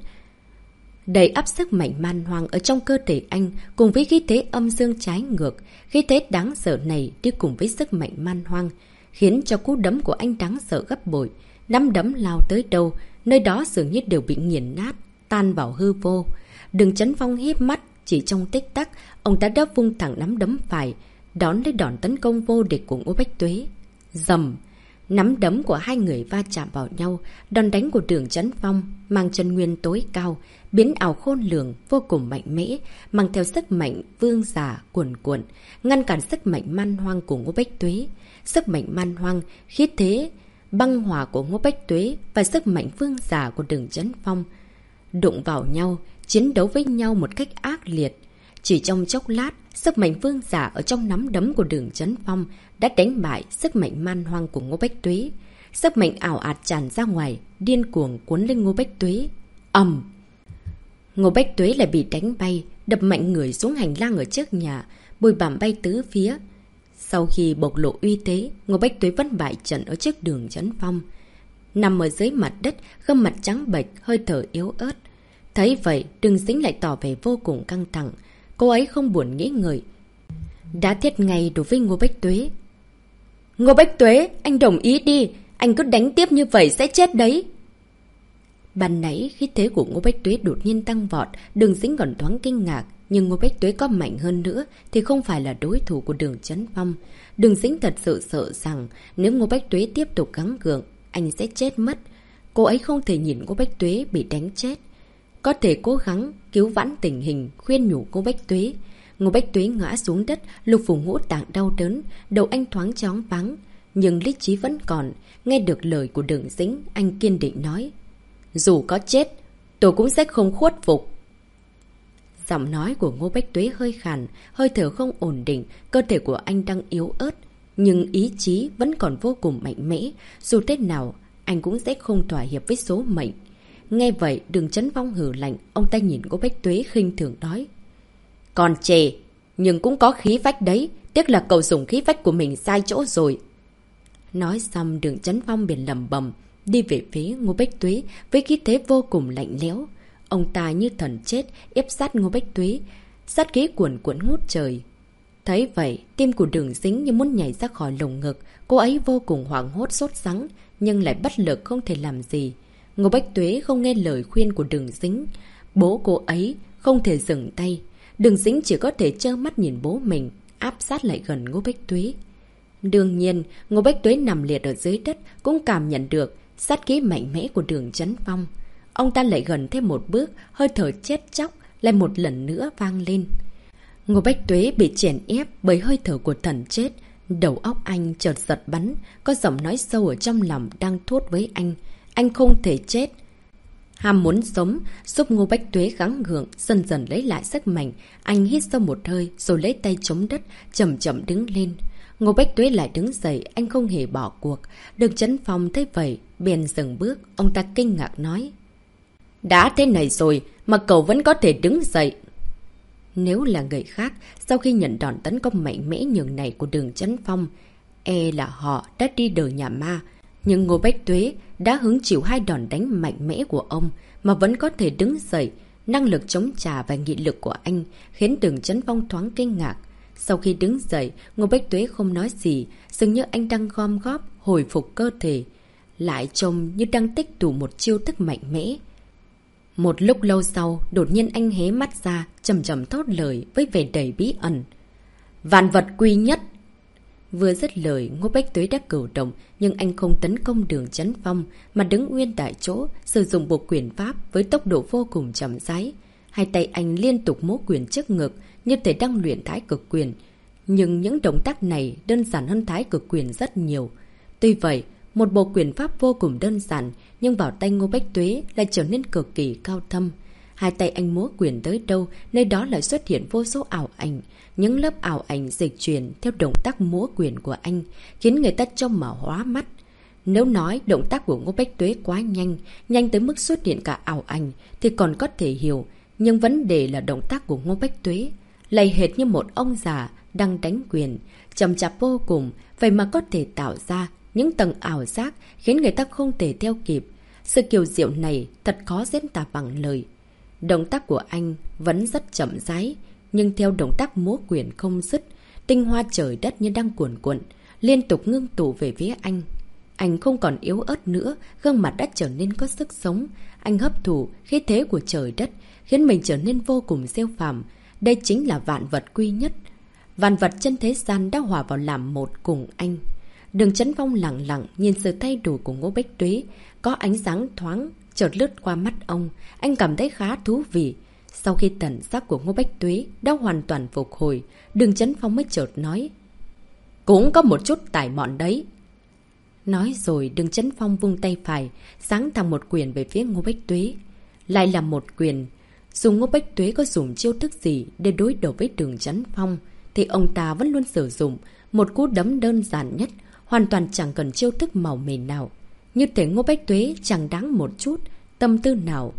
Đầy ắp sức mạnh man hoang ở trong cơ thể anh, cùng với khí thế âm dương trái ngược. Khí thế đáng sợ này đi cùng với sức mạnh man hoang, khiến cho cú đấm của anh đáng sợ gấp bội. Nắm đấm lao tới đâu, nơi đó dường như đều bị nghiền nát, tan vào hư vô. Đường Chấn Phong híp mắt, chỉ trong tích tắc, ông ta đã vung thẳng nắm đấm phải, đón lấy đòn tấn công vô địch của Ngô Bách Tuế. Rầm! Nắm đấm của hai người va chạm vào nhau, đòn đánh của Đường Chấn Phong mang chân nguyên tối cao, biến ảo khôn lường, vô cùng mạnh mẽ, mang theo sức mạnh vương giả cuồn cuộn, ngăn cản sức mạnh man hoang của Ngô Bách Tuế. Sức mạnh man hoang, khí thế băng hỏa của Ngô Bách Tuế và sức mạnh vương giả của Đường Chấn Phong đụng vào nhau, chiến đấu với nhau một cách ác liệt. Chỉ trong chốc lát, sức mạnh vương giả ở trong nắm đấm của Đường Chấn Phong đã đánh bại sức mạnh man hoang của Ngô Bách Tuế. Sức mạnh ảo ạt tràn ra ngoài, điên cuồng cuốn lên Ngô Bách Tuế. Ầm! Ngô Bách Tuế lại bị đánh bay, đập mạnh người xuống hành lang ở trước nhà, bụi bặm bay tứ phía. Sau khi bộc lộ uy thế, Ngô Bách Tuế vẫn bại trận ở trước Đường Chấn Phong. Nằm ở dưới mặt đất, gương mặt trắng bệch, hơi thở yếu ớt. Thấy vậy, Đường Dĩnh lại tỏ vẻ vô cùng căng thẳng. Cô ấy không buồn nghĩ ngợi, đã thiết ngay đối với Ngô Bách Tuế. Ngô Bách Tuế, anh đồng ý đi, anh cứ đánh tiếp như vậy sẽ chết đấy. Ban nãy khí thế của Ngô Bách Tuế đột nhiên tăng vọt, Đường Dĩnh còn thoáng kinh ngạc, nhưng Ngô Bách Tuế có mạnh hơn nữa thì không phải là đối thủ của Đường Chấn Phong. Đường Dĩnh thật sự sợ rằng nếu Ngô Bách Tuế tiếp tục gắng gượng, anh sẽ chết mất. Cô ấy không thể nhìn Ngô Bách Tuế bị đánh chết. Có thể cố gắng cứu vãn tình hình, khuyên nhủ Ngô Bách Tuế. Ngô Bách Tuế ngã xuống đất, lục phủ ngũ tạng đau đớn, đầu anh thoáng chóng vắng, nhưng lý trí vẫn còn. Nghe được lời của Đường Dĩnh, anh kiên định nói: dù có chết, tôi cũng sẽ không khuất phục. Giọng nói của Ngô Bách Tuế hơi khàn, hơi thở không ổn định, cơ thể của anh đang yếu ớt, nhưng ý chí vẫn còn vô cùng mạnh mẽ. Dù thế nào, anh cũng sẽ không thỏa hiệp với số mệnh. Nghe vậy, Đường Chấn Phong hừ lạnh, ông ta nhìn Ngô Bách Tuế khinh thường nói: còn trẻ, nhưng cũng có khí phách đấy, tiếc là cậu dùng khí phách của mình sai chỗ rồi. Nói xong, Đường Chấn Phong biển lầm bầm đi về phía Ngô Bách Tuế với khí thế vô cùng lạnh lẽo. Ông ta như thần chết ép sát Ngô Bách Tuế, sát khí cuồn cuộn ngút trời. Thấy vậy, tim của Đường Dĩnh như muốn nhảy ra khỏi lồng ngực. Cô ấy vô cùng hoảng hốt sốt sắng, nhưng lại bất lực không thể làm gì. Ngô Bách Tuế không nghe lời khuyên của Đường Dĩnh, bố cô ấy không thể dừng tay. Đường Dĩnh chỉ có thể trơ mắt nhìn bố mình áp sát lại gần Ngô Bách Tuế. Đương nhiên, Ngô Bách Tuế nằm liệt ở dưới đất cũng cảm nhận được sát khí mạnh mẽ của Đường Chấn Phong. Ông ta lại gần thêm một bước, hơi thở chết chóc lại một lần nữa vang lên. Ngô Bách Tuế bị chèn ép bởi hơi thở của thần chết. Đầu óc anh chợt giật bắn, có giọng nói sâu ở trong lòng đang thốt với anh: anh không thể chết. Ham muốn sống giúp Ngô Bách Tuế gắng gượng, dần dần lấy lại sức mạnh. Anh hít sâu một hơi rồi lấy tay chống đất, chậm chậm đứng lên. Ngô Bách Tuế lại đứng dậy, anh không hề bỏ cuộc. Đường Chấn Phong thấy vậy, bèn dừng bước, ông ta kinh ngạc nói: đã thế này rồi mà cậu vẫn có thể đứng dậy. Nếu là người khác, sau khi nhận đòn tấn công mạnh mẽ nhường này của Đường Chấn Phong, e là họ đã đi đời nhà ma. Nhưng Ngô Bách Tuế đã hứng chịu hai đòn đánh mạnh mẽ của ông mà vẫn có thể đứng dậy. Năng lực chống trả và nghị lực của anh khiến Đường Chấn Phong thoáng kinh ngạc. Sau khi đứng dậy, Ngô Bách Tuế không nói gì, dường như anh đang gom góp, hồi phục cơ thể. Lại trông như đang tích tụ một chiêu thức mạnh mẽ. Một lúc lâu sau, đột nhiên anh hé mắt ra, chầm chầm thốt lời với vẻ đầy bí ẩn. Vạn vật quy nhất! Vừa dứt lời, Ngô Bách Tuế đã cử động, nhưng anh không tấn công Đường Chấn Phong, mà đứng nguyên tại chỗ, sử dụng bộ quyền pháp với tốc độ vô cùng chậm rãi. Hai tay anh liên tục múa quyền trước ngực, như thể đang luyện thái cực quyền. Nhưng những động tác này đơn giản hơn thái cực quyền rất nhiều. Tuy vậy, một bộ quyền pháp vô cùng đơn giản, nhưng vào tay Ngô Bách Tuế lại trở nên cực kỳ cao thâm. Hai tay anh múa quyền tới đâu, nơi đó lại xuất hiện vô số ảo ảnh. Những lớp ảo ảnh dịch chuyển theo động tác múa quyền của anh, khiến người ta trông mà hóa mắt. Nếu nói động tác của Ngô Bách Tuế quá nhanh, nhanh tới mức xuất hiện cả ảo ảnh, thì còn có thể hiểu. Nhưng vấn đề là động tác của Ngô Bách Tuế lầy hệt như một ông già đang đánh quyền, chậm chạp vô cùng, vậy mà có thể tạo ra những tầng ảo giác khiến người ta không thể theo kịp. Sự kiều diệu này thật khó diễn tả bằng lời. Động tác của anh vẫn rất chậm rãi, nhưng theo động tác múa quyền không dứt, tinh hoa trời đất như đang cuồn cuộn, liên tục ngưng tụ về phía anh. Anh không còn yếu ớt nữa, gương mặt đã trở nên có sức sống. Anh hấp thụ khí thế của trời đất, khiến mình trở nên vô cùng siêu phàm. Đây chính là vạn vật quy nhất. Vạn vật trên thế gian đã hòa vào làm một cùng anh. Đường Chấn Phong lặng lặng nhìn sự thay đổi của Ngô Bách Tuế, có ánh sáng thoáng chợt lướt qua mắt ông. Anh cảm thấy khá thú vị. Sau khi tần sắc của Ngô Bách Tuế đã hoàn toàn phục hồi, Đường Chấn Phong mới chợt nói: cũng có một chút tài mọn đấy. Nói rồi Đường Chấn Phong vung tay phải, giáng thẳng một quyền về phía Ngô Bách Tuế. Lại là một quyền. Dù Ngô Bách Tuế có dùng chiêu thức gì để đối đầu với Đường Chấn Phong, thì ông ta vẫn luôn sử dụng một cú đấm đơn giản nhất, hoàn toàn chẳng cần chiêu thức màu mè nào. Như thể Ngô Bách Tuế chẳng đáng một chút tâm tư nào.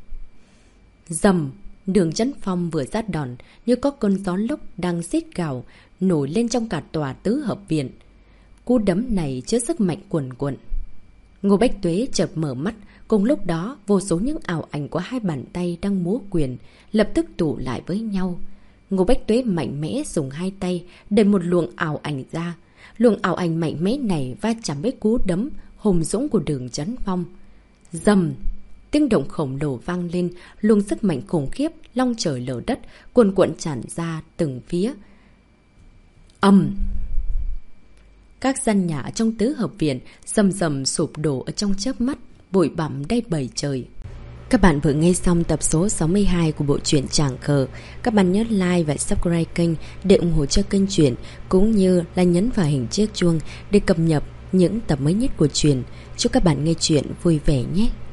Dầm! Đường Chấn Phong vừa ra đòn, như có cơn gió lốc đang rít gào nổi lên trong cả tòa tứ hợp viện. Cú đấm này chứa sức mạnh cuồn cuộn. Ngô Bách Tuế chợt mở mắt, cùng lúc đó vô số những ảo ảnh của hai bàn tay đang múa quyền lập tức tụ lại với nhau. Ngô Bách Tuế mạnh mẽ dùng hai tay đẩy một luồng ảo ảnh ra. Luồng ảo ảnh mạnh mẽ này va chạm với cú đấm hùng dũng của Đường Chấn Phong. Dầm! Tiếng động khổng lồ vang lên, luồng sức mạnh khủng khiếp long trời lở đất cuồn cuộn tràn ra từng phía. Ầm! Các gian nhà trong tứ hợp viện rầm rầm sụp đổ ở trong chớp mắt, bụi bặm đầy bầy trời. Các bạn vừa nghe xong tập số sáu mươi hai của bộ truyện Tràng Cờ. Các bạn nhớ like và subscribe kênh để ủng hộ cho kênh truyện, cũng như là nhấn vào hình chiếc chuông để cập nhật những tập mới nhất của truyện. Chúc các bạn nghe truyện vui vẻ nhé!